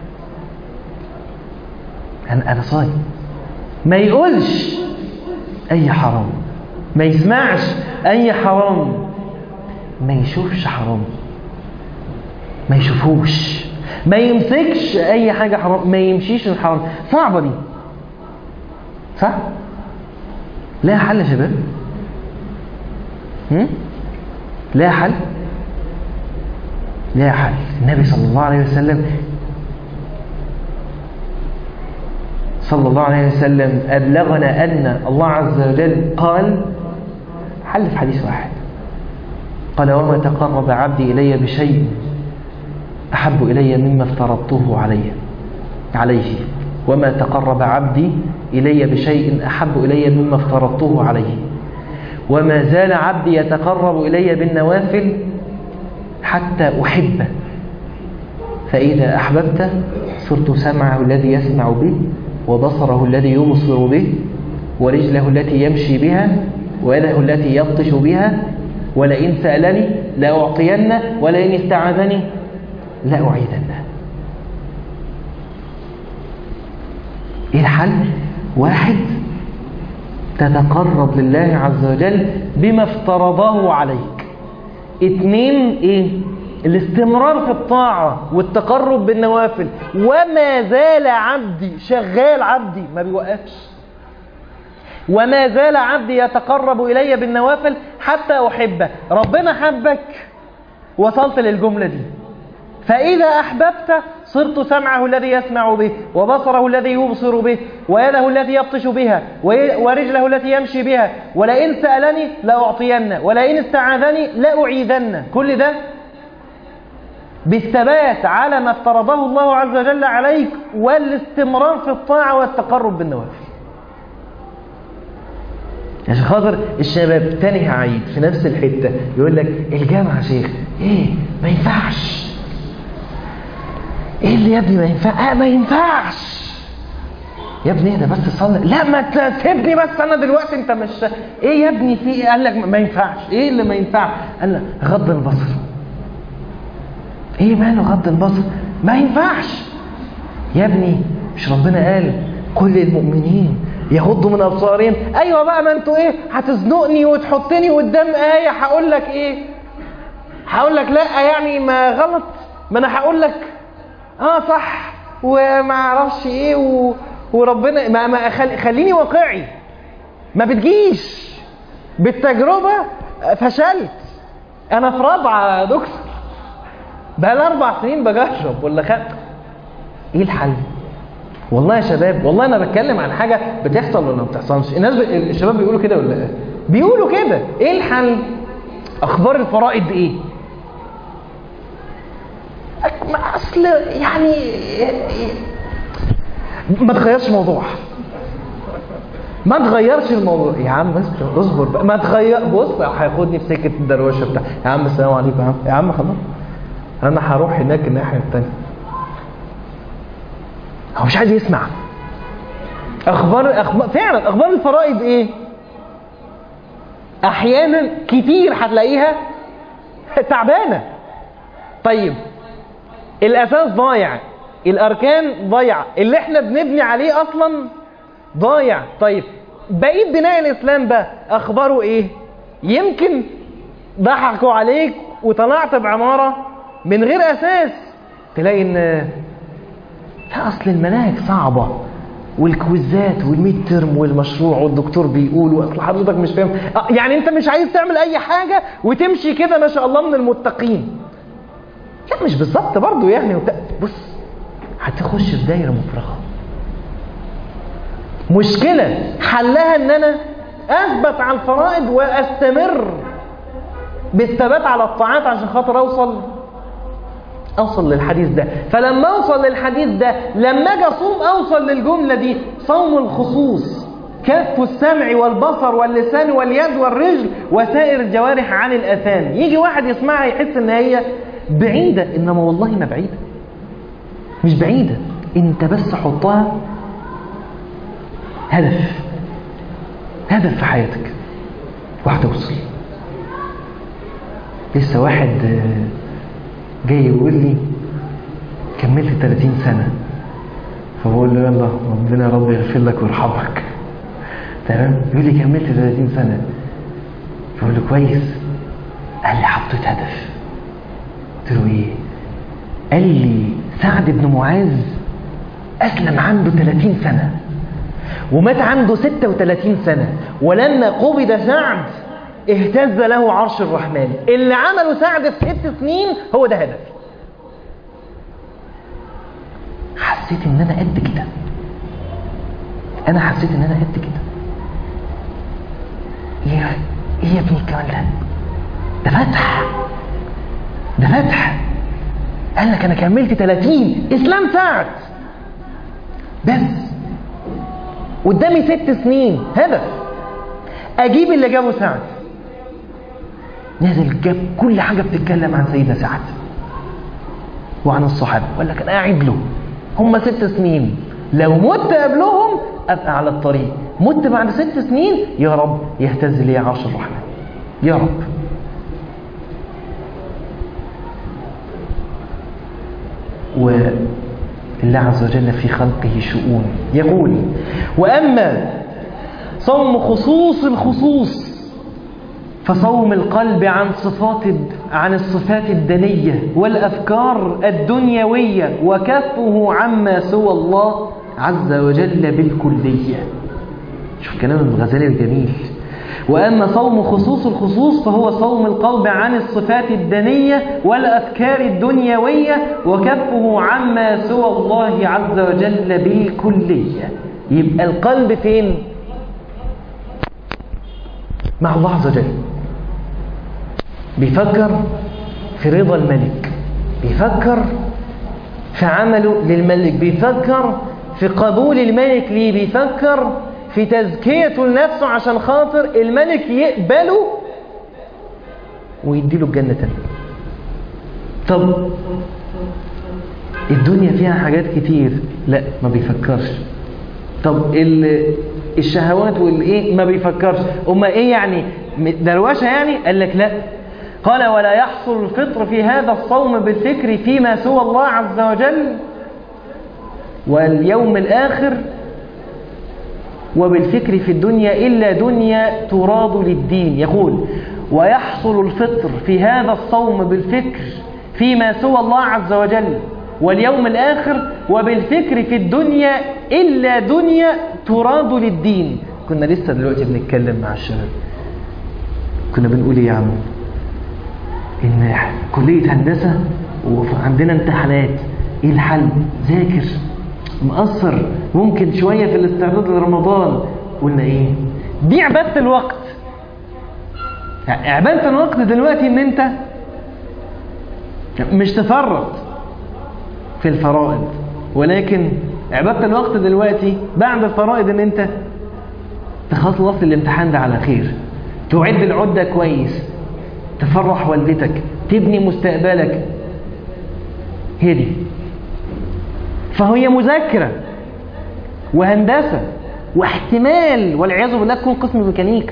أنا أنا صايم. ما يقولش أي حرام، ما يسمعش أي حرام، ما يشوفش حرام، ما يشوفوش، ما يمسكش أي حاجة حرام، ما يمشيش الحرام. صعبة دي صح؟ لا حل يا شباب؟ هم؟ لا حل؟ لا حل. النبي صلى الله عليه وسلم صلى الله عليه وسلم أبلغنا أن الله عز وجل قال حل في حديث واحد، قال وما تقرب عبدي إلي بشيء أحب إلي مما افترضته عليه عليه وما تقرب عبدي إلي بشيء أحب إلي مما افترضته عليه وما زال عبدي يتقرب إلي بالنوافل حتى أحبه فإذا أحببت صرت سمعه الذي يسمع به وبصره الذي يبصر به ورجله التي يمشي بها ويده التي يبطش بها ولئن سألني لأعطينه ولئن استعاذني لأعيذنه. إيه الحل؟ واحد، تتقرب لله عز وجل بما افترضه عليك. اثنين، إيه؟ الاستمرار في الطاعة والتقرب بالنوافل. وما زال عبدي شغال، عبدي ما بيوقفش، وما زال عبدي يتقرب إلي بالنوافل حتى أحبه. ربنا حبك، وصلت للجملة دي. فإذا أحببت صرت سمعه الذي يسمع به، وبصره الذي يبصر به، ويده التي يبطش بها، ورجله التي يمشي بها، ولئن سألني لأعطين، ولئن استعاذني لأعيذن. كل ده بالثبات على ما افترضه الله عز وجل عليك، والاستمرار في الطاعة والتقرب بالنوافل. عشان خاطر الشباب تاني هعيد في نفس الحتة، يقول لك الجامعة شيخ ايه ما ينفعش، ايه اللي يا ابني ما ينفع؟ آه ما ينفعش يا ابني اهدى بس صلي. لا ما تسيبني بس انا دلوقتي، انت مش ايه يا ابني في ايه؟ قال لك ما ينفعش. ايه اللي ما ينفع؟ قال لك غض البصر. ايه ماله غض البصر؟ ما ينفعش يا ابني، مش ربنا قال كل المؤمنين يغضوا من ابصارهم؟ ايوه بقى، ما انتوا ايه هتزنقني وتحطني قدام ايه هقول لك ايه؟ هقول لك لا يعني ما غلط، ما انا هقول لك اه صح وما اعرفش ايه و... وربنا ما, ما خل... خليني واقعي. ما بتجيش بالتجربه، فشلت. انا في رابعه يا دكتور، بقى لي اربع سنين بجرب ولا خ... ايه الحل؟ والله يا شباب، والله انا بتكلم عن حاجه بتحصل ولا ما بتحصلش. الناس ب... الشباب بيقولوا كده ولا لا؟ بيقولوا كده. ايه الحل؟ اخبار الفرائض ايه؟ اصل يعني ما تغيرش الموضوع، ما تغيرش الموضوع يا عم، بس اصبر بقى. ما تغير، بص هياخدني في سكه الدروشه بتاع يا عم السلام عليكم يا عم، يا عم خلاص انا هروح هناك الناحيه الثانيه. هو مش عايز يسمع. اخبار اخبار فعلا اخبار الفرائض ايه؟ احيانا كتير هتلاقيها تعبانه. طيب الاساس ضايع، الاركان ضايعه، اللي احنا بنبني عليه اصلا ضايع. طيب بقيت بناء الاسلام بقى اخباره ايه؟ يمكن ضحكوا عليك وطلعت بعماره من غير اساس، تلاقي ان لا اصل المناهج صعبه والكويزات والميد ترم والمشروع والدكتور بيقول واصل حضرتك مش فاهم. يعني انت مش عايز تعمل اي حاجه وتمشي كده ما شاء الله من المتقين. لا مش بالظبط برضه يعني. وت... بص هتخش في دايره مفرغه. مشكله حلها ان انا اثبت على الفرائض واستمر بالثبات على الطاعات عشان خاطر اوصل اوصل للحديث ده. فلما اوصل للحديث ده، لما اجي اصوم اوصل للجمله دي: صوم الخصوص كف السمع والبصر واللسان واليد والرجل وسائر الجوارح عن الاثام. يجي واحد يسمعها يحس ان هي بعيده، انما والله ما بعيده، مش بعيده. انت بس حطها هدف، هدف في حياتك وهتوصل. لسه واحد جاي يقول لي كملت ثلاثين سنة، فبقول له يلا ربنا يا رب يغفر لك ويرحمك. تمام؟ يقول لي كملت ثلاثين سنة، فبقول له كويس. قال لي حطيت هدف. قلت له ايه؟ قال لي سعد بن معاذ أسلم عنده ثلاثين سنة ومات عنده ستة وثلاثين سنة، ولما قبض سعد اهتز له عرش الرحمن. اللي عمله سعد في ست سنين هو ده هدف. حسيت ان انا قد كده، انا حسيت ان انا قد كده. ايه ايه يا ابني الكلام ده؟ ده فتح، ده فتح. قال لك انا كملت ثلاثين اسلام سعد، بس قدامي ست سنين هدف اجيب اللي جابه سعد. نازل جاب كل حاجه بتتكلم عن سيدنا سعد وعن الصحابه، ولا كان قاعد له هم ست سنين. لو مت قبلهم ابقى على الطريق، مت بعد ست سنين يا رب يهتز لي عرش الرحمن يا رب. والله عز وجل في خلقه شؤون. يقول: واما صوم خصوص الخصوص فصوم القلب عن صفات عن الصفات الدنية والأفكار الدنيوية، وكفه عما سوى الله عز وجل بالكلية. شوف كلام الغزالي الجميل: وأما صوم خصوص الخصوص فهو صوم القلب عن الصفات الدنية والأفكار الدنيوية وكفه عما سوى الله عز وجل بالكلية. يبقى القلب فين؟ مع الله عز وجل، بيفكر في رضا الملك، بيفكر في عمله للملك، بيفكر في قبول الملك ليه، بيفكر في تزكيته لنفسه عشان خاطر الملك يقبله ويديله الجنة تاني. طب الدنيا فيها حاجات كتير، لا ما بيفكرش. طب الشهوات والايه ما بيفكرش. اما ايه يعني دروشه يعني؟ قال لك لا. قال ولا يحصل الفطر في هذا الصوم بالفكر فيما سوى الله عز وجل واليوم الآخر وبالفكر في الدنيا إلا دنيا تراد للدين. يقول ويحصل الفطر في هذا الصوم بالفكر فيما سوى الله عز وجل واليوم الآخر وبالفكر في الدنيا إلا دنيا تراد للدين. كنا لسه دلوقتي بنتكلم مع الشباب، كنا بنقول ايه يا عم؟ إن كلية هندسة وعندنا امتحانات، إيه الحل؟ ذاكر، مقصر، ممكن شوية في الاستعداد لرمضان. قلنا إيه؟ دي عبادة الوقت. عبادة الوقت دلوقتي إن أنت مش تفرط في الفرائض، ولكن عبادة الوقت دلوقتي بعد الفرائض إن أنت تخلص الامتحان ده على خير، تعد العدة كويس، تفرح والدتك، تبني مستقبلك. هي دي. فهي مذاكرة وهندسة واحتمال والعياذ بالله تكون قسم ميكانيكا.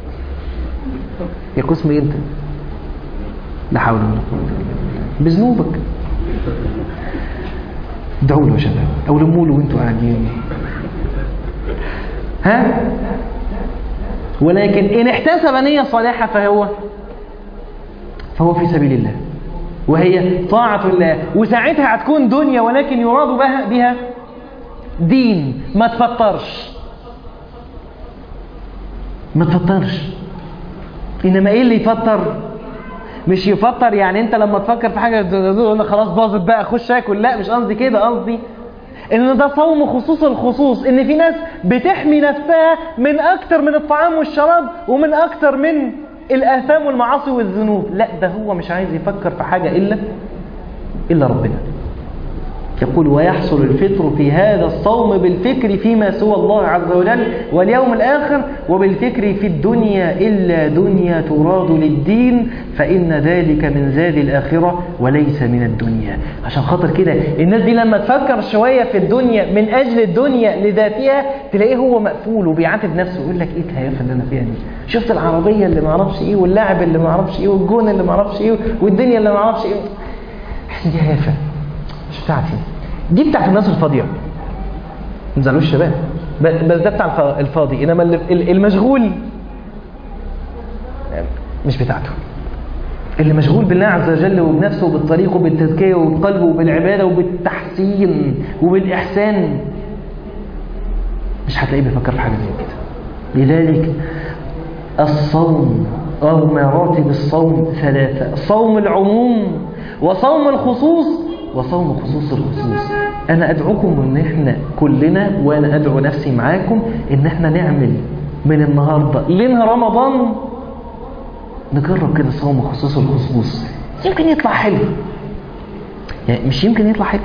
يا قسم ايه انت؟ لا حول ولا قوة الا بالله. بذنوبك. ادعوا له يا شباب او لموا له وانتوا قاعدين. ها؟ ولكن ان احتسب نية صالحة فهو فهو في سبيل الله وهي طاعة الله، وساعتها هتكون دنيا ولكن يراد بها بها دين. ما تفطرش ما تفطرش انما ايه اللي يفطر؟ مش يفطر يعني انت لما تفكر في حاجه تقول خلاص باظت بقى اخش اكل، لا مش قصدي كده. قصدي ان ده صوم خصوص الخصوص، ان في ناس بتحمي نفسها من اكتر من الطعام والشراب ومن اكتر من الآثام والمعاصي والذنوب. لا، ده هو مش عايز يفكر في حاجة إلا إلا ربنا. يقول ويحصل الفطر في هذا الصوم بالفكر فيما سوى الله عز وجل واليوم الآخر وبالفكر في الدنيا إلا دنيا تراد للدين فإن ذلك من زاد الآخرة وليس من الدنيا. عشان خاطر كده الناس دي لما تفكر شوية في الدنيا من أجل الدنيا لذاتها تلاقيه هو مقفول وبيعاتب نفسه ويقول لك إيه الهيافة اللي أنا فيها دي؟ شفت العربية اللي معرفش إيه واللاعب اللي معرفش إيه والجون اللي معرفش إيه والدنيا اللي معرفش إيه. حسن دي هيافة مش بتاعتي، دي بتاعت الناس الفاضية. ما تزعلوش شباب، بس ده بتاع الفاضي، انما المشغول مش بتاعته. اللي مشغول بالله عز وجل وبنفسه وبالطريق وبالتزكية وبالقلب وبالعبادة وبالتحسين وبالإحسان مش هتلاقيه بيفكر في حاجة زي كده. لذلك الصوم أو مراتب الصوم ثلاثة: صوم العموم وصوم الخصوص وصوم خصوص الخصوص. أنا أدعوكم إن إحنا كلنا وأنا أدعو نفسي معاكم إن إحنا نعمل من النهاردة لين رمضان نجرب كده صوم خصوص الخصوص. يمكن يطلع حلو، يعني مش يمكن يطلع حلو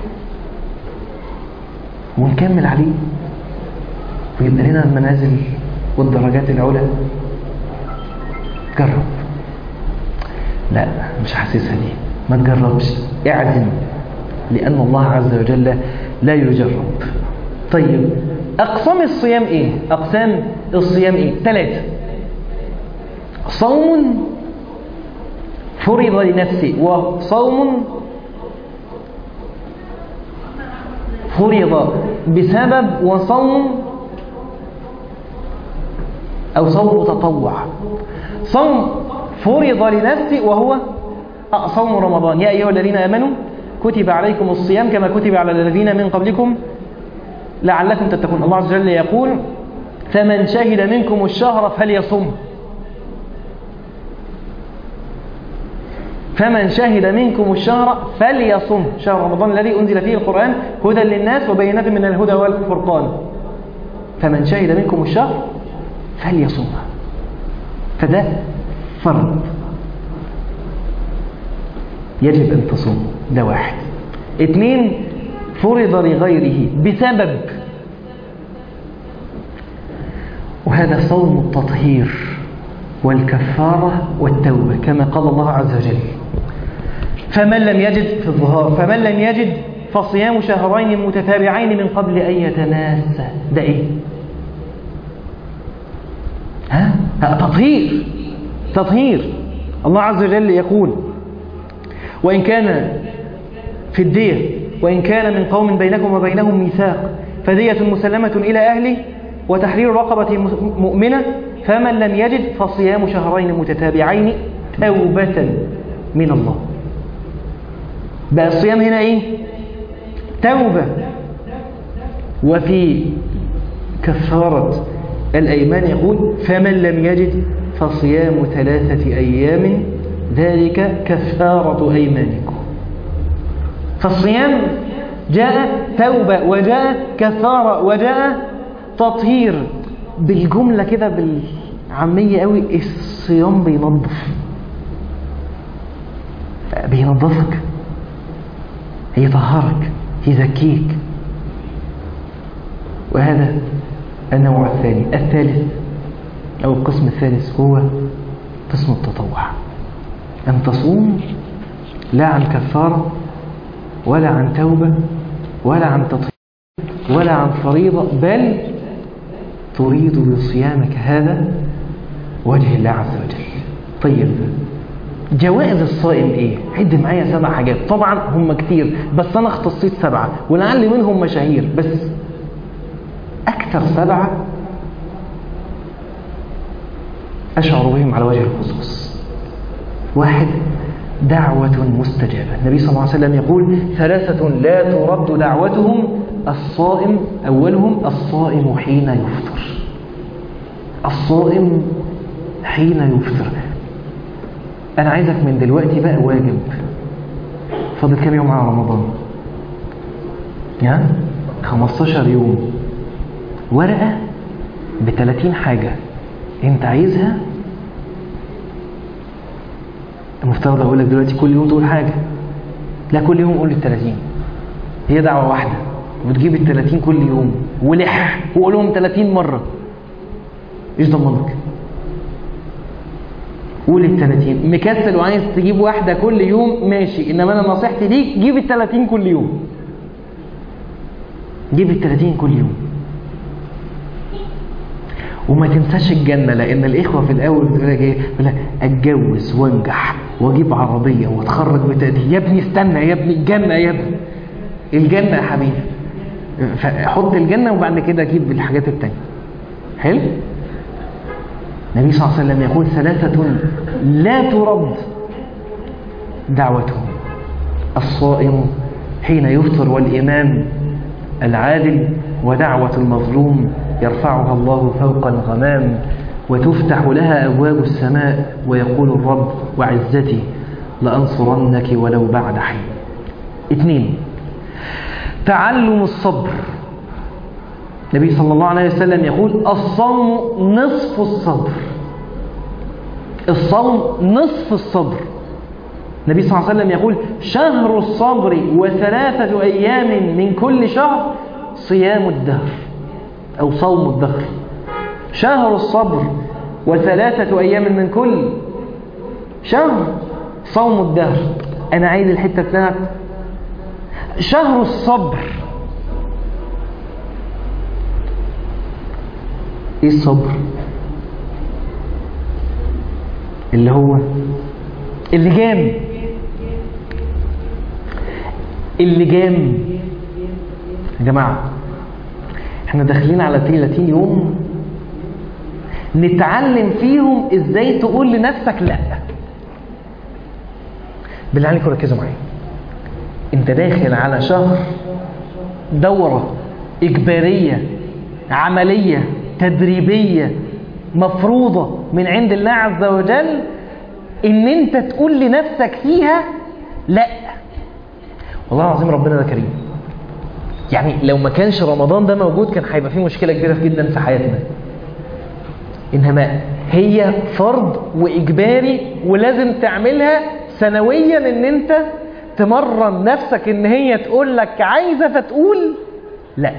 ونكمل عليه ويبقى لنا المنازل والدرجات العلى. جرب. لا مش حاسسها دي، ما تجربش، اعزم، لأن الله عز وجل لا يجرب. طيب أقسام الصيام إيه؟ أقسام الصيام إيه؟ ثلاثة: صوم فرض لنفسه، وصوم فرض بسبب، وصوم أو صوم تطوع. صوم فرض لنفسه وهو صوم رمضان. يا أيها الذين آمنوا كتب عليكم الصيام كما كتب على الذين من قبلكم لعلكم تتقون. الله عز وجل يقول: فمن شهد منكم الشهر فليصم. فمن شهد منكم الشهر فليصم شهر رمضان الذي أنزل فيه القرآن هدى للناس وبينات من الهدى والفرقان. فمن شهد منكم الشهر فليصم، فده فرض يجب أن تصوم، ده واحد. اثنين، فرض لغيره بسبب، وهذا صوم التطهير والكفارة والتوبة كما قال الله عز وجل: فمن لم يجد في الظهار فمن لم يجد فصيام شهرين متتابعين من قبل أن يتماسا. ده إيه؟ ها؟ تطهير تطهير. الله عز وجل يقول: وإن كان في الدية وإن كان من قوم بينكم وبينهم ميثاق فدية مسلمة إلى أهله وتحرير رقبة مؤمنة فمن لم يجد فصيام شهرين متتابعين توبة من الله. بقى الصيام هنا إيه؟ توبة. وفي كفارة الأيمان يقول: فمن لم يجد فصيام ثلاثة أيام ذلك كفارة أيمانكم. فالصيام جاء توبة وجاء كفارة وجاء تطهير. بالجملة كده بالعامية قوي، الصيام بينظف، بينظفك، يطهرك، يزكيك. وهذا النوع الثاني. الثالث أو القسم الثالث هو قسم التطوع، أن تصوم لا عن كفارة ولا عن توبة ولا عن تطهير ولا عن فريضة، بل تريد بصيامك هذا وجه الله عز وجل. طيب، جوائز الصائم ايه؟ عد معايا سبع حاجات. طبعا هم كتير بس انا اختصيت سبعة ولعل منهم مشاهير، بس اكثر سبعة اشعر بهم على وجه الخصوص. واحد، دعوة مستجابة. النبي صلى الله عليه وسلم يقول: ثلاثة لا ترد دعوتهم: الصائم، أولهم الصائم حين يفطر. الصائم حين يفطر. أنا عايزك من دلوقتي بقى واجب، فاضل كام يوم على رمضان؟ يا خمستاشر يوم، ورقة بثلاثين حاجة انت عايزها. المفترض اقول لك دلوقتي كل يوم تقول حاجة، لا، كل يوم قول الثلاثين. هي دعوة واحدة وتجيب الثلاثين كل يوم ولح وقولهم ثلاثين مرة. ايش ضمنك؟ قول الثلاثين. مكسل وعايز تجيب واحدة كل يوم ماشي، انما انا نصيحتي ليك جيب الثلاثين كل يوم. جيب الثلاثين كل يوم وما تنساش الجنة، لأن الإخوة في الأول بيقول لك إيه؟ بيقول لك أتجوز وأنجح وأجيب عربية وأتخرج بتقدير. يا ابني استنى يا ابني، الجنة يا ابني، الجنة يا حبيبي. فحط الجنة وبعد كده أجيب الحاجات التانية. حلو؟ النبي صلى الله عليه وسلم يقول: ثلاثة لا ترد دعوتهم: الصائم حين يفطر، والإمام العادل، ودعوة المظلوم يرفعها الله فوق الغمام، وتفتح لها أبواب السماء، ويقول الرب: وعزتي لأنصرنك ولو بعد حين. اثنين، تعلم الصبر. النبي صلى الله عليه وسلم يقول: الصوم نصف الصبر. الصوم نصف الصبر. النبي صلى الله عليه وسلم يقول: شهر الصبر وثلاثة أيام من كل شهر صيام الدهر أو صوم الدهر. شهر الصبر وثلاثة أيام من كل شهر صوم الدهر. أنا عايز الحتة بتاعت شهر الصبر. إيه الصبر؟ اللي هو اللجام. اللجام يا جماعة، احنا داخلين على ثلاثين يوم نتعلم فيهم ازاي تقول لنفسك لا. بالله عليكم ركزوا معايا، انت داخل على شهر دورة إجبارية عملية تدريبية مفروضة من عند الله عز وجل ان انت تقول لنفسك فيها لا. والله العظيم ربنا ده كريم. يعني لو ما كانش رمضان ده موجود كان هيبقى فيه مشكلة كبيرة جدا في حياتنا. انما هي فرض واجباري ولازم تعملها سنويا، ان انت تمرن نفسك ان هي تقول لك عايزة فتقول لا.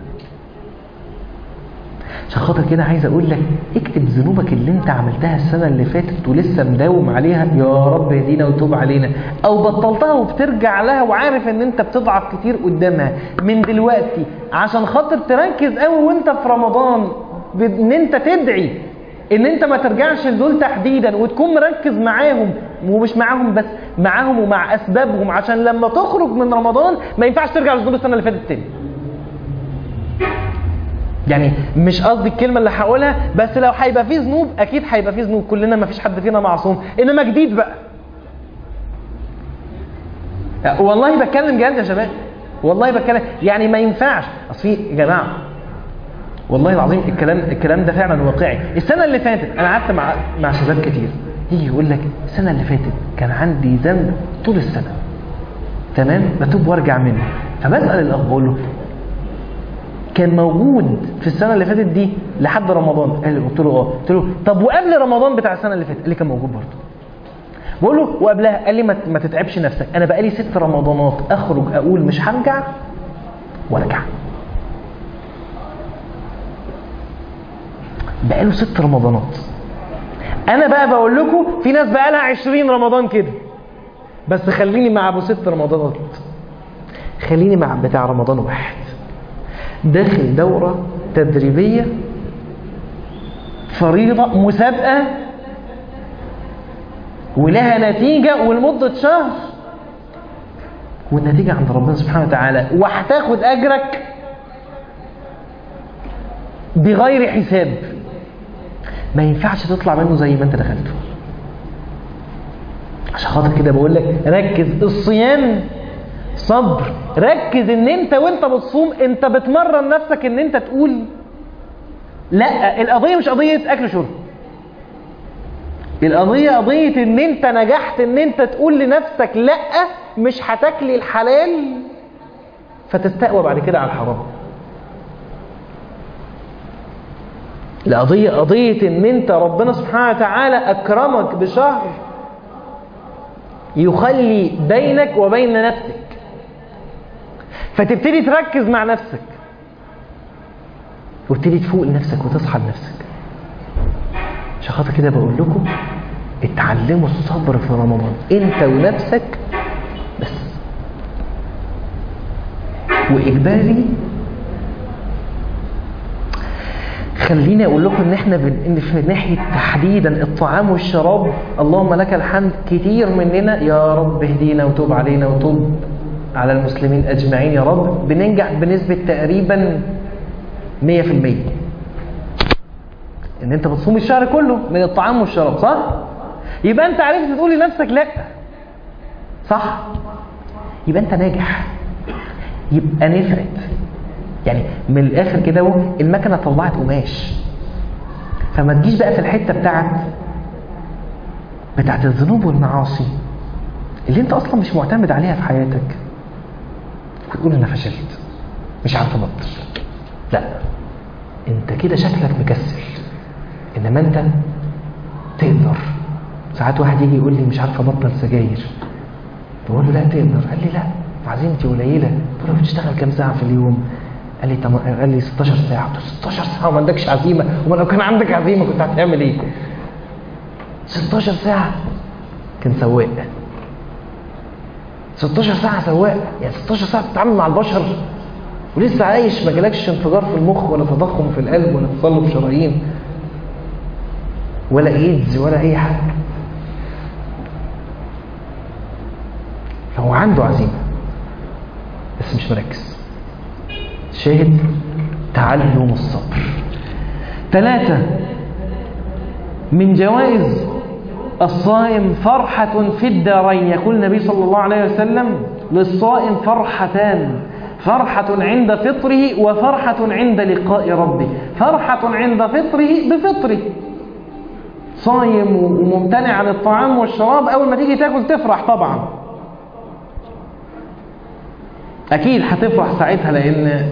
عشان خاطر كده عايز اقول لك اكتب ذنوبك اللي انت عملتها السنة اللي فاتت ولسه مداوم عليها، يا رب اهدينا وتوب علينا، او بطلتها وبترجع لها وعارف ان انت بتضعف كتير قدامها من دلوقتي، عشان خاطر تركز قوي وانت في رمضان ان انت تدعي ان انت ما ترجعش لدول تحديدا، وتكون مركز معاهم، ومش معاهم بس، معاهم ومع اسبابهم، عشان لما تخرج من رمضان ما ينفعش ترجع لذنوب السنة اللي فاتت تاني. يعني مش قصدي الكلمة اللي هقولها، بس لو هيبقى فيه ذنوب اكيد هيبقى فيه ذنوب، كلنا ما فيش حد فينا معصوم، انما جديد بقى. والله بتكلم جد يا شباب، والله بتكلم، يعني ما ينفعش. اصل في يا جماعه والله العظيم الكلام الكلام ده فعلا واقعي. السنه اللي فاتت انا قعدت مع مع شباب كتير، يجي يقول لك السنه اللي فاتت كان عندي ذنب طول السنه، تمام، بتوب وارجع منه. فبسال الاخ بقول له كان موجود في السنه اللي فاتت دي لحد رمضان؟ قال لي، قلت له اه. قلت له طب وقبل رمضان بتاع السنه اللي فاتت؟ قال لي كان موجود برضه. بقول له وقبلها؟ قال لي ما, ما تتعبش نفسك، انا بقالي ست رمضانات اخرج اقول مش هرجع وارجع. بقاله ست رمضانات. انا بقى بقول لكم في ناس بقى لها عشرين رمضان كده، بس خليني مع ابو ست رمضانات، خليني مع بتاع رمضان واحد داخل دورة تدريبية فريضة مسابقة ولها نتيجة ولمدة شهر، والنتيجة عند ربنا سبحانه وتعالى، وهتاخد أجرك بغير حساب. ما ينفعش تطلع منه زي ما انت دخلته. عشان خاطر كده بقول لك ركز. الصيام صبر. ركز ان انت وانت بتصوم انت بتمرن نفسك ان انت تقول لا. القضية مش قضية اكل شرب، القضية قضية ان انت نجحت ان انت تقول لنفسك لا، مش هتاكلي الحلال فتستقوى بعد كده على الحرام. القضية قضية ان انت ربنا سبحانه وتعالى اكرمك بشهر يخلي بينك وبين نفسك، فتبتدي تركز مع نفسك وابتدي تفوق لنفسك وتصحى لنفسك. عشان خاطر كده بقول لكم اتعلموا الصبر في رمضان انت ونفسك بس. واجباري خليني اقول لكم ان احنا في ناحيه تحديدا الطعام والشراب اللهم لك الحمد كتير مننا يا رب اهدينا وتوب علينا وتوب على المسلمين اجمعين يا رب، بننجح بنسبه تقريبا مية في المية ان انت بتصوم الشهر كله من الطعام والشراب، صح؟ يبقى انت عرفت تقول لنفسك لا، صح؟ يبقى انت ناجح، يبقى نفعت. يعني من الاخر كده اهو المكنه طلعت قماش، فما تجيش بقى في الحته بتاعت بتاعت الذنوب والمعاصي اللي انت اصلا مش معتمد عليها في حياتك وتقول انا فشلت مش عارف ابطل. لا، انت كده شكلك مكسل، انما انت تقدر. ساعات واحد يجي يقول لي مش عارف ابطل سجاير، بقول له لا تقدر. قال لي لا عزيمتي قليله. قلت له بتشتغل كام ساعه في اليوم؟ قال لي تم... قال لي ستاشر ساعه. قلت له ستاشر ساعه وما عندكش عزيمه؟ وما لو كان عندك عزيمه كنت هتعمل ايه؟ ستاشر ساعه كان سواق، ستاشر ساعه سواق، يعني ستاشر ساعه بتتعامل مع البشر ولسه عايش، ما جالكش انفجار في المخ ولا تضخم في القلب ولا تصلب شرايين ولا ايدز ولا اي حاجه. هو عنده عزيمه بس مش مركز. شاهد تعلم الصبر. ثلاثة من جوائز الصائم فرحة في الدارين. يقول النبي صلى الله عليه وسلم للصائم فرحتان، فرحة عند فطره وفرحة عند لقاء ربه. فرحة عند فطره بفطره، صايم وممتنع عن الطعام والشراب، أول ما تيجي تاكل تفرح طبعا، أكيد هتفرح ساعتها، لأن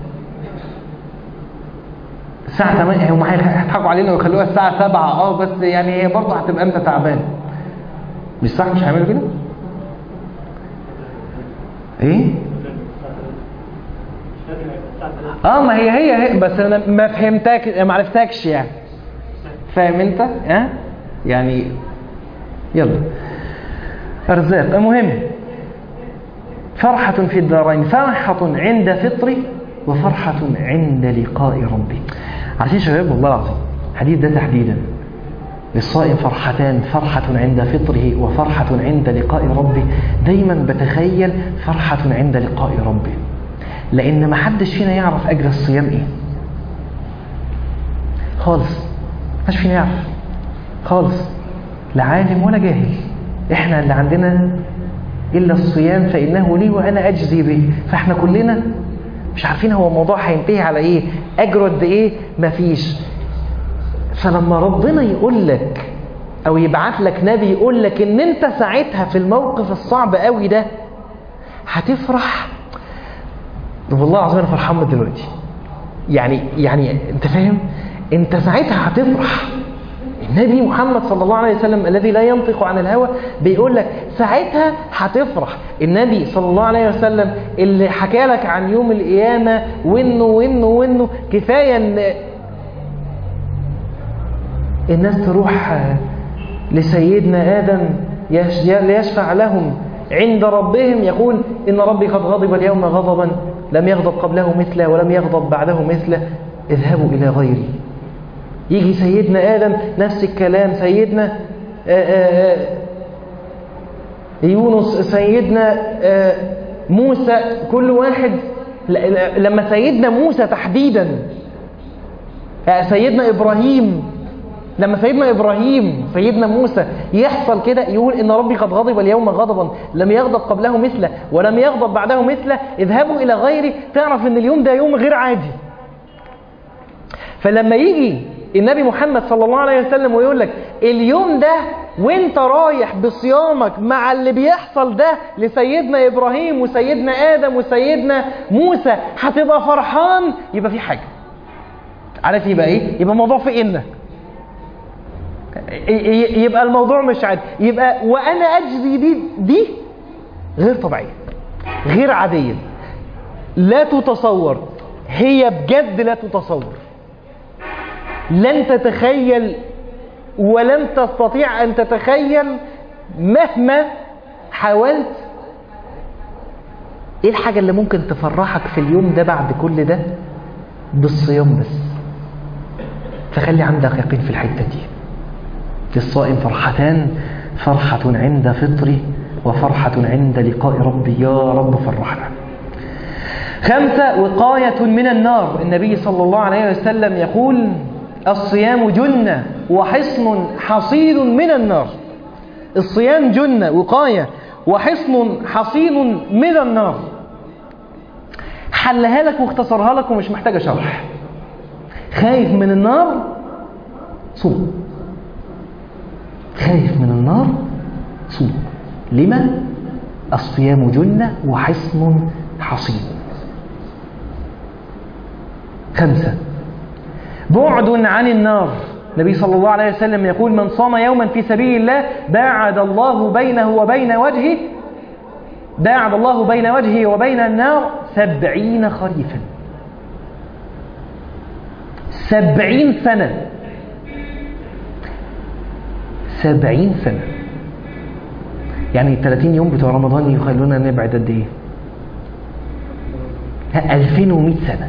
الساعة ثمانية هم هيضحكوا علينا ويخلوها الساعة سبعة، اه بس يعني هي برضه هتبقى أنت تعبان، مش صح؟ مش هيعملوا كده؟ إيه؟ اه ما هي هي هي بس أنا ما فهمتك، ما عرفتكش يعني، فاهم أنت؟ ها؟ يعني يلا أرزاق. المهم فرحة في الدارين، فرحة عند فطري وفرحة عند لقاء ربي. عارفين شباب والله العظيم الحديث ده تحديدا للصائم فرحتان، فرحة عند فطره وفرحة عند لقاء ربي. دايما بتخيل فرحة عند لقاء ربي، لأن ما حدش فينا يعرف أجر الصيام إيه خالص، مش فينا يعرف خالص، لا عالم ولا جاهل. إحنا اللي عندنا إلا الصيام فإنه لي وأنا أجزي به، فإحنا كلنا مش عارفين هو الموضوع هينتهي على إيه، أجره قد إيه، مفيش. فلما ربنا يقول لك أو يبعت لك نبي يقول لك إن أنت ساعتها في الموقف الصعب قوي ده هتفرح. والله العظيم أنا فرحان من دلوقتي، يعني يعني أنت فاهم، أنت ساعتها هتفرح. النبي محمد صلى الله عليه وسلم الذي لا ينطق عن الهوى بيقول لك ساعتها هتفرح. النبي صلى الله عليه وسلم اللي حكى لك عن يوم القيامة وإنه وإنه وإنه كفاية إن الناس تروح لسيدنا آدم ليشفع لهم عند ربهم، يقول إن ربي قد غضب اليوم غضبا لم يغضب قبله مثله ولم يغضب بعده مثله، اذهبوا إلى غيري. يجي سيدنا آدم نفس الكلام، سيدنا آآ آآ يونس، سيدنا موسى، كل واحد. لما سيدنا موسى تحديدا، سيدنا إبراهيم، لما سيدنا إبراهيم سيدنا موسى يحصل كده يقول إن ربي قد غضب اليوم غضبا لم يغضب قبله مثله ولم يغضب بعده مثله، اذهبوا إلى غيري، تعرف إن اليوم ده يوم غير عادي. فلما يجي النبي محمد صلى الله عليه وسلم ويقول لك اليوم ده وانت رايح بصيامك مع اللي بيحصل ده لسيدنا إبراهيم وسيدنا آدم وسيدنا موسى هتبقى فرحان، يبقى في حاجة. عارف يبقى ايه؟ يبقى الموضوع في إنك يبقى الموضوع مش عادي، يبقى وأنا أجزي دي دي غير طبيعية، غير عادية، لا تتصور، هي بجد لا تتصور، لن تتخيل ولن تستطيع أن تتخيل مهما حاولت. إيه الحاجة اللي ممكن تفرحك في اليوم ده بعد كل ده؟ بالصيام بس. فخلي عندك يقين في الحتة دي. للصائم فرحتان، فرحة عند فطري وفرحة عند لقاء ربي، يا رب فرحنا. خمسة، وقاية من النار. النبي صلى الله عليه وسلم يقول الصيام جنة وحصن حصين من النار. الصيام جنة، وقاية، وحصن حصين من النار. حلها لك واختصرها لك ومش محتاجة شرح. خايف من النار صوم، خايف من النار صوم. لما؟ الصيام جنة وحصن حصين. خمسة، بعد عن النار. النبي صلى الله عليه وسلم يقول من صام يوما في سبيل الله باعد الله بينه وبين وجهه باعد الله بين وجهه وبين النار سبعين خريفا. سبعين سنة، سبعين سنة، يعني ثلاثين يوم بتوع رمضان يخلونا نبعد قد ايه؟ ألفين ومئة سنة.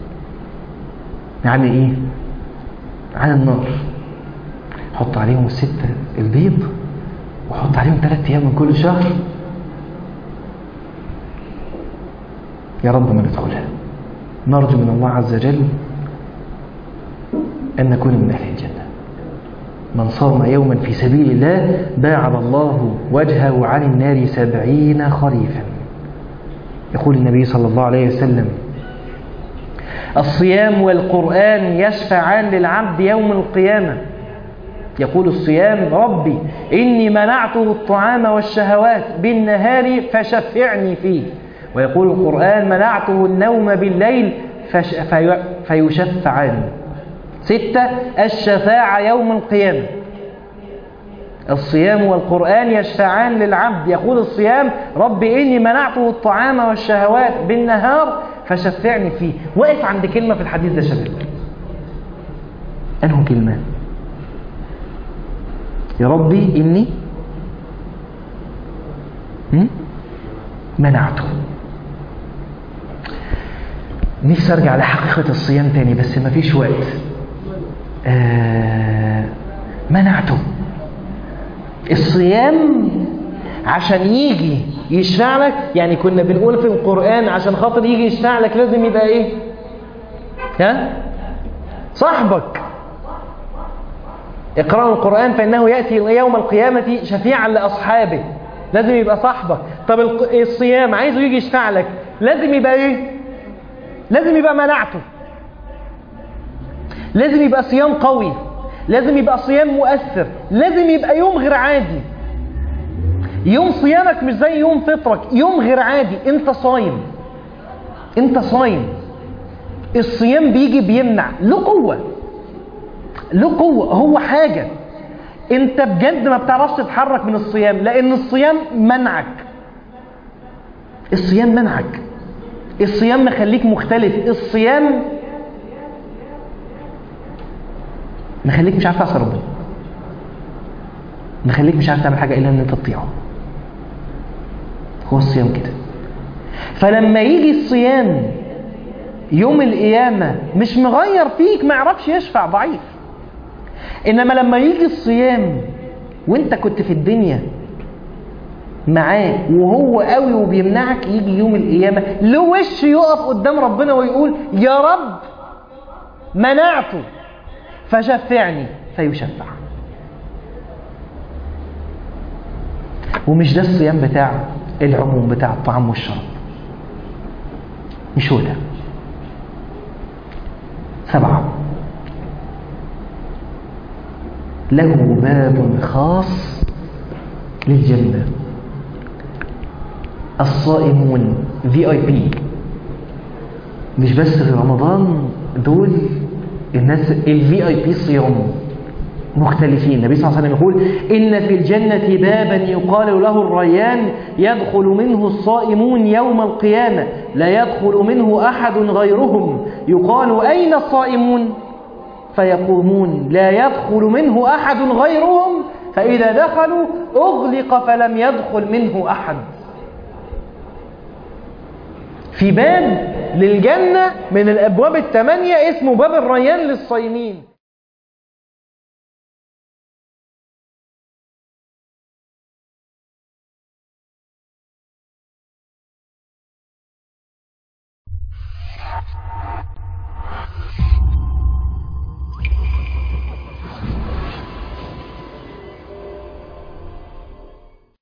يعني ايه؟ عن النار. حط عليهم الستة البيض وحط عليهم ثلاثة ايام من كل شهر، يا رب ما ندخلها. نرجو من الله عز وجل أن نكون من أهل الجنة. من صام يوما في سبيل الله باعد الله وجهه عن النار سبعين خريفا. يقول النبي صلى الله عليه وسلم الصيام والقرآن يشفعان للعبد يوم القيامة يقول الصيام ربي إني منعته الطعام والشهوات بالنهار فشفعني فيه. ويقول القرآن منعته النوم بالليل فش... في... فيشفعان. ستة الشفاعة يوم القيامة. الصيام والقرآن يشفعان للعبد. يقول الصيام ربي إني منعته الطعام والشهوات بالنهار فشفعني فيه. وقف عند كلمة في الحديث ده شباب، أنه كلمة يا ربي إني منعته. نفسي أرجع لحقيقة الصيام تاني بس ما فيش وقت. آه منعته. الصيام عشان يجي يشفع لك، يعني كنا بنقول في القرآن عشان خاطر يجي يشفع لك لازم يبقى ايه؟ ها؟ صاحبك. اقرأوا القرآن فإنه يأتي يوم القيامة شفيعا لأصحابه. لازم يبقى صاحبك. طب الصيام عايزه يجي يشفع لك لازم يبقى ايه؟ لازم يبقى منعته. لازم يبقى صيام قوي، لازم يبقى صيام مؤثر، لازم يبقى يوم غير عادي. يوم صيامك مش زي يوم فطرك، يوم غير عادي. انت صايم، انت صايم. الصيام بيجي بيمنع، له قوة، له قوة. هو حاجة انت بجد ما بتعرفش تتحرك من الصيام، لان الصيام منعك. الصيام منعك. الصيام مخليك مختلف. الصيام مخليك مش عارف تعصي ربنا، مخليك مش عارف تعمل حاجة إلا أن أنت تطيعه. هو الصيام كده. فلما يجي الصيام يوم القيامة مش مغير فيك، ما يعرفش يشفع، ضعيف. إنما لما يجي الصيام وانت كنت في الدنيا معاه وهو قوي وبيمنعك، يجي يوم القيامة له وش يقف قدام ربنا ويقول يا رب منعته فشفعني فيشفع. ومش ده الصيام بتاع العموم بتاع الطعام والشرب، مش هو ده. سبعة له باب خاص للجنة. الصائمون في اي بي، مش بس في رمضان، دول الناس الفي اي بي صيام مختلفين. النبي صلى الله عليه وسلم يقول إن في الجنة بابا يقال له الريان يدخل منه الصائمون يوم القيامة لا يدخل منه أحد غيرهم. يقال أين الصائمون؟ فيقومون لا يدخل منه أحد غيرهم، فإذا دخلوا أغلق فلم يدخل منه أحد. في باب للجنة من الأبواب الثمانية اسمه باب الريان للصائمين.